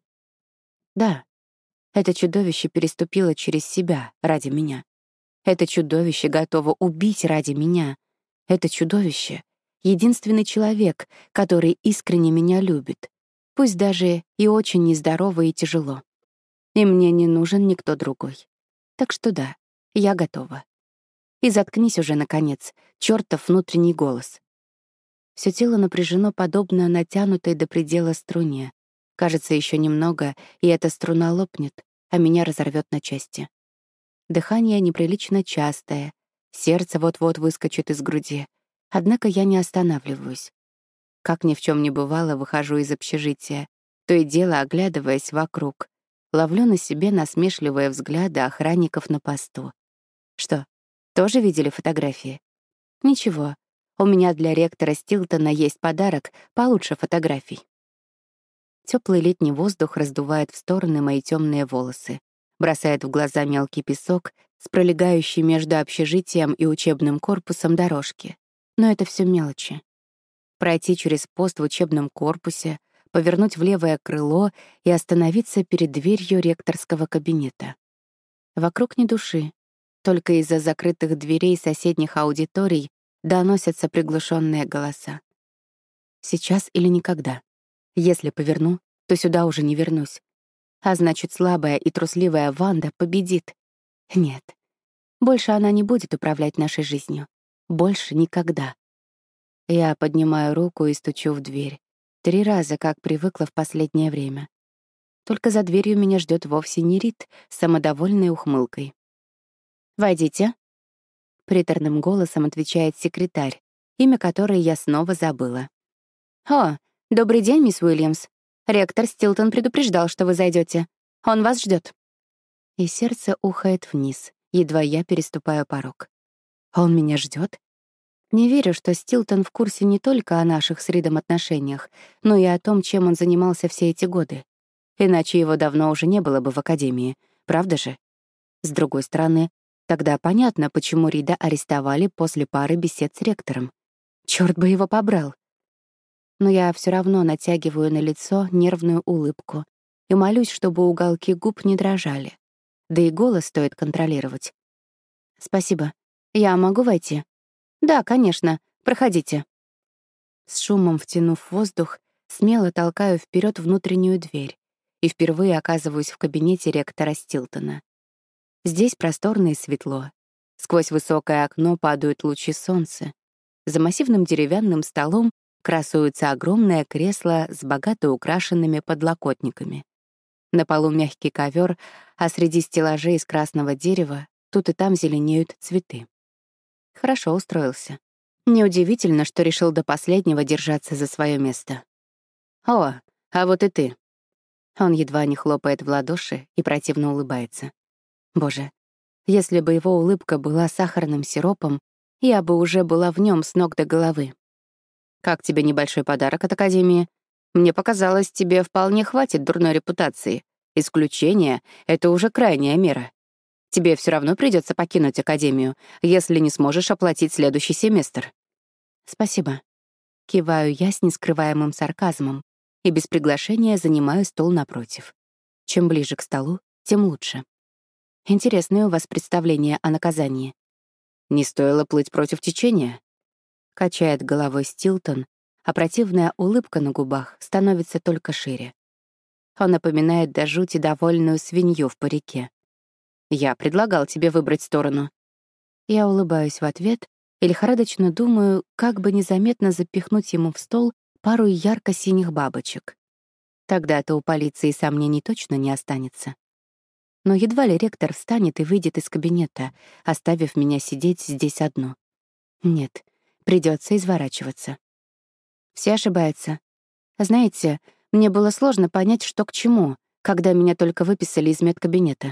Да. Это чудовище переступило через себя ради меня. Это чудовище готово убить ради меня. Это чудовище — единственный человек, который искренне меня любит, пусть даже и очень нездорово и тяжело. И мне не нужен никто другой. Так что да, я готова. И заткнись уже, наконец, чёртов внутренний голос. Всё тело напряжено, подобно натянутой до предела струне. Кажется, ещё немного, и эта струна лопнет, а меня разорвёт на части. Дыхание неприлично частое, сердце вот-вот выскочит из груди. Однако я не останавливаюсь. Как ни в чём не бывало, выхожу из общежития, то и дело оглядываясь вокруг. Ловлю на себе насмешливые взгляды охранников на посту. Что, тоже видели фотографии? Ничего, у меня для ректора Стилтона есть подарок получше фотографий. Теплый летний воздух раздувает в стороны мои темные волосы, бросает в глаза мелкий песок с пролегающей между общежитием и учебным корпусом дорожки. Но это все мелочи. Пройти через пост в учебном корпусе, повернуть в левое крыло и остановиться перед дверью ректорского кабинета. Вокруг ни души, только из-за закрытых дверей соседних аудиторий доносятся приглушенные голоса. Сейчас или никогда. Если поверну, то сюда уже не вернусь. А значит, слабая и трусливая Ванда победит. Нет, больше она не будет управлять нашей жизнью. Больше никогда. Я поднимаю руку и стучу в дверь. 3 раза, как привыкла в последнее время. Только за дверью меня ждет вовсе не Рит с самодовольной ухмылкой. «Войдите», — приторным голосом отвечает секретарь, имя которой я снова забыла. «О, добрый день, мисс Уильямс. Ректор Стилтон предупреждал, что вы зайдете. Он вас ждет. И сердце ухает вниз, едва я переступаю порог. Он меня ждет? Не верю, что Стилтон в курсе не только о наших с Ридом отношениях, но и о том, чем он занимался все эти годы. Иначе его давно уже не было бы в академии, правда же? С другой стороны, тогда понятно, почему Рида арестовали после пары бесед с ректором. Чёрт бы его побрал. Но я все равно натягиваю на лицо нервную улыбку и молюсь, чтобы уголки губ не дрожали. Да и голос стоит контролировать. «Спасибо. Я могу войти?» «Да, конечно. Проходите». С шумом втянув воздух, смело толкаю вперед внутреннюю дверь и впервые оказываюсь в кабинете ректора Стилтона. Здесь просторно и светло. Сквозь высокое окно падают лучи солнца. За массивным деревянным столом красуется огромное кресло с богато украшенными подлокотниками. На полу мягкий ковер, а среди стеллажей из красного дерева тут и там зеленеют цветы. Хорошо устроился. Неудивительно, что решил до последнего держаться за свое место. «О, а вот и ты». Он едва не хлопает в ладоши и противно улыбается. Боже, если бы его улыбка была сахарным сиропом, я бы уже была в нем с ног до головы. «Как тебе небольшой подарок от Академии? Мне показалось, тебе вполне хватит дурной репутации. Исключение — это уже крайняя мера. Тебе все равно придется покинуть Академию, если не сможешь оплатить следующий семестр». «Спасибо». Киваю я с нескрываемым сарказмом и без приглашения занимаю стол напротив. Чем ближе к столу, тем лучше. Интересное у вас представление о наказании. «Не стоило плыть против течения», — качает головой Стилтон, а противная улыбка на губах становится только шире. Он напоминает до жути довольную свинью в парике. «Я предлагал тебе выбрать сторону». Я улыбаюсь в ответ и лихорадочно думаю, как бы незаметно запихнуть ему в стол пару ярко-синих бабочек. Тогда-то у полиции сомнений точно не останется. Но едва ли ректор встанет и выйдет из кабинета, оставив меня сидеть здесь одну. Нет, придется изворачиваться. Все ошибаются. Знаете, мне было сложно понять, что к чему, когда меня только выписали из медкабинета.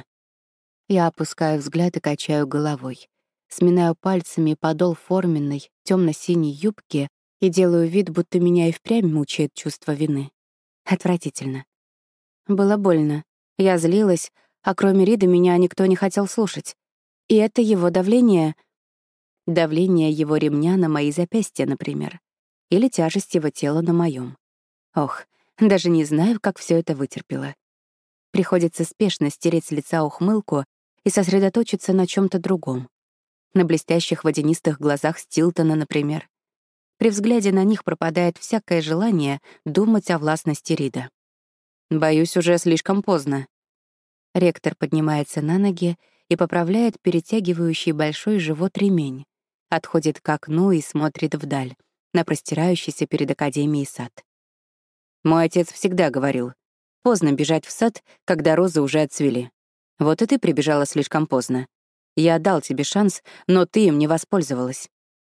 Я опускаю взгляд и качаю головой. Сминаю пальцами подол форменной, темно-синей юбки и делаю вид, будто меня и впрямь мучает чувство вины. Отвратительно. Было больно. Я злилась, а кроме Рида меня никто не хотел слушать. И это его давление... Давление его ремня на мои запястья, например. Или тяжесть его тела на моем. Ох, даже не знаю, как все это вытерпела. Приходится спешно стереть с лица ухмылку и сосредоточиться на чем то другом. На блестящих водянистых глазах Стилтона, например. При взгляде на них пропадает всякое желание думать о властности Рида. «Боюсь, уже слишком поздно». Ректор поднимается на ноги и поправляет перетягивающий большой живот ремень, отходит к окну и смотрит вдаль, на простирающийся перед Академией сад. «Мой отец всегда говорил, поздно бежать в сад, когда розы уже отцвели. Вот и ты прибежала слишком поздно. Я дал тебе шанс, но ты им не воспользовалась».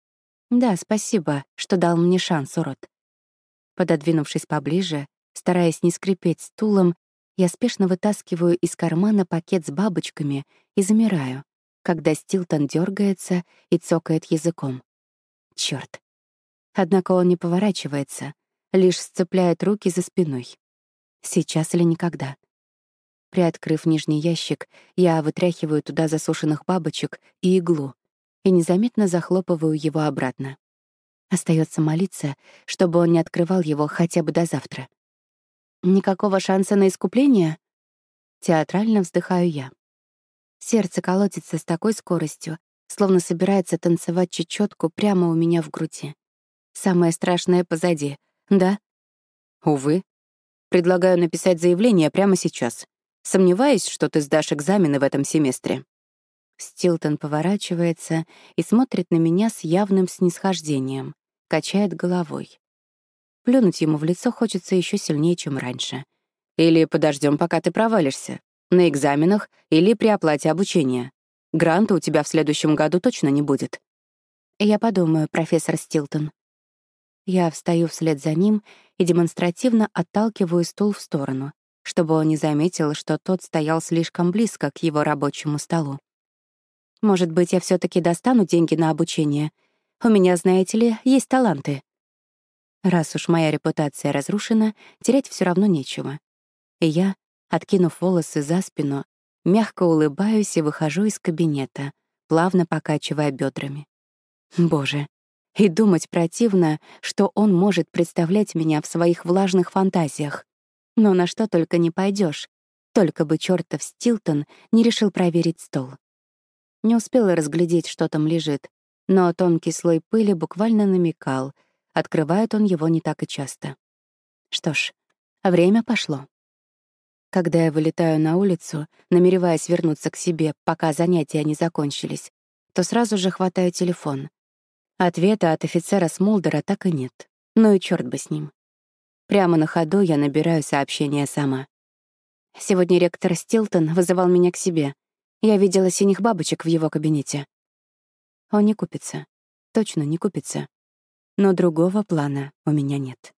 «Да, спасибо, что дал мне шанс, урод». Пододвинувшись поближе, стараясь не скрипеть стулом, я спешно вытаскиваю из кармана пакет с бабочками и замираю, когда Стилтон дергается и цокает языком. Черт! Однако он не поворачивается, лишь сцепляет руки за спиной. Сейчас или никогда. Приоткрыв нижний ящик, я вытряхиваю туда засушенных бабочек и иглу и незаметно захлопываю его обратно. Остается молиться, чтобы он не открывал его хотя бы до завтра. Никакого шанса на искупление? Театрально вздыхаю я. Сердце колотится с такой скоростью, словно собирается танцевать чечётку прямо у меня в груди. Самое страшное позади, да? Увы. Предлагаю написать заявление прямо сейчас. Сомневаюсь, что ты сдашь экзамены в этом семестре. Стилтон поворачивается и смотрит на меня с явным снисхождением, качает головой. Плюнуть ему в лицо хочется еще сильнее, чем раньше. Или подождем, пока ты провалишься. На экзаменах или при оплате обучения. Гранта у тебя в следующем году точно не будет. Я подумаю, профессор Стилтон. Я встаю вслед за ним и демонстративно отталкиваю стул в сторону, чтобы он не заметил, что тот стоял слишком близко к его рабочему столу. Может быть, я все таки достану деньги на обучение? У меня, знаете ли, есть таланты. Раз уж моя репутация разрушена, терять все равно нечего. И я, откинув волосы за спину, мягко улыбаюсь и выхожу из кабинета, плавно покачивая бедрами. Боже, и думать противно, что он может представлять меня в своих влажных фантазиях. Но на что только не пойдешь, только бы чертов Стилтон не решил проверить стол. Не успела разглядеть, что там лежит, но тонкий слой пыли буквально намекал, открывает он его не так и часто. Что ж, время пошло. Когда я вылетаю на улицу, намереваясь вернуться к себе, пока занятия не закончились, то сразу же хватаю телефон. Ответа от офицера Смолдера так и нет. Ну и чёрт бы с ним. Прямо на ходу я набираю сообщение сама. Сегодня ректор Стилтон вызывал меня к себе. Я видела синих бабочек в его кабинете. Он не купится. Точно не купится. Но другого плана у меня нет.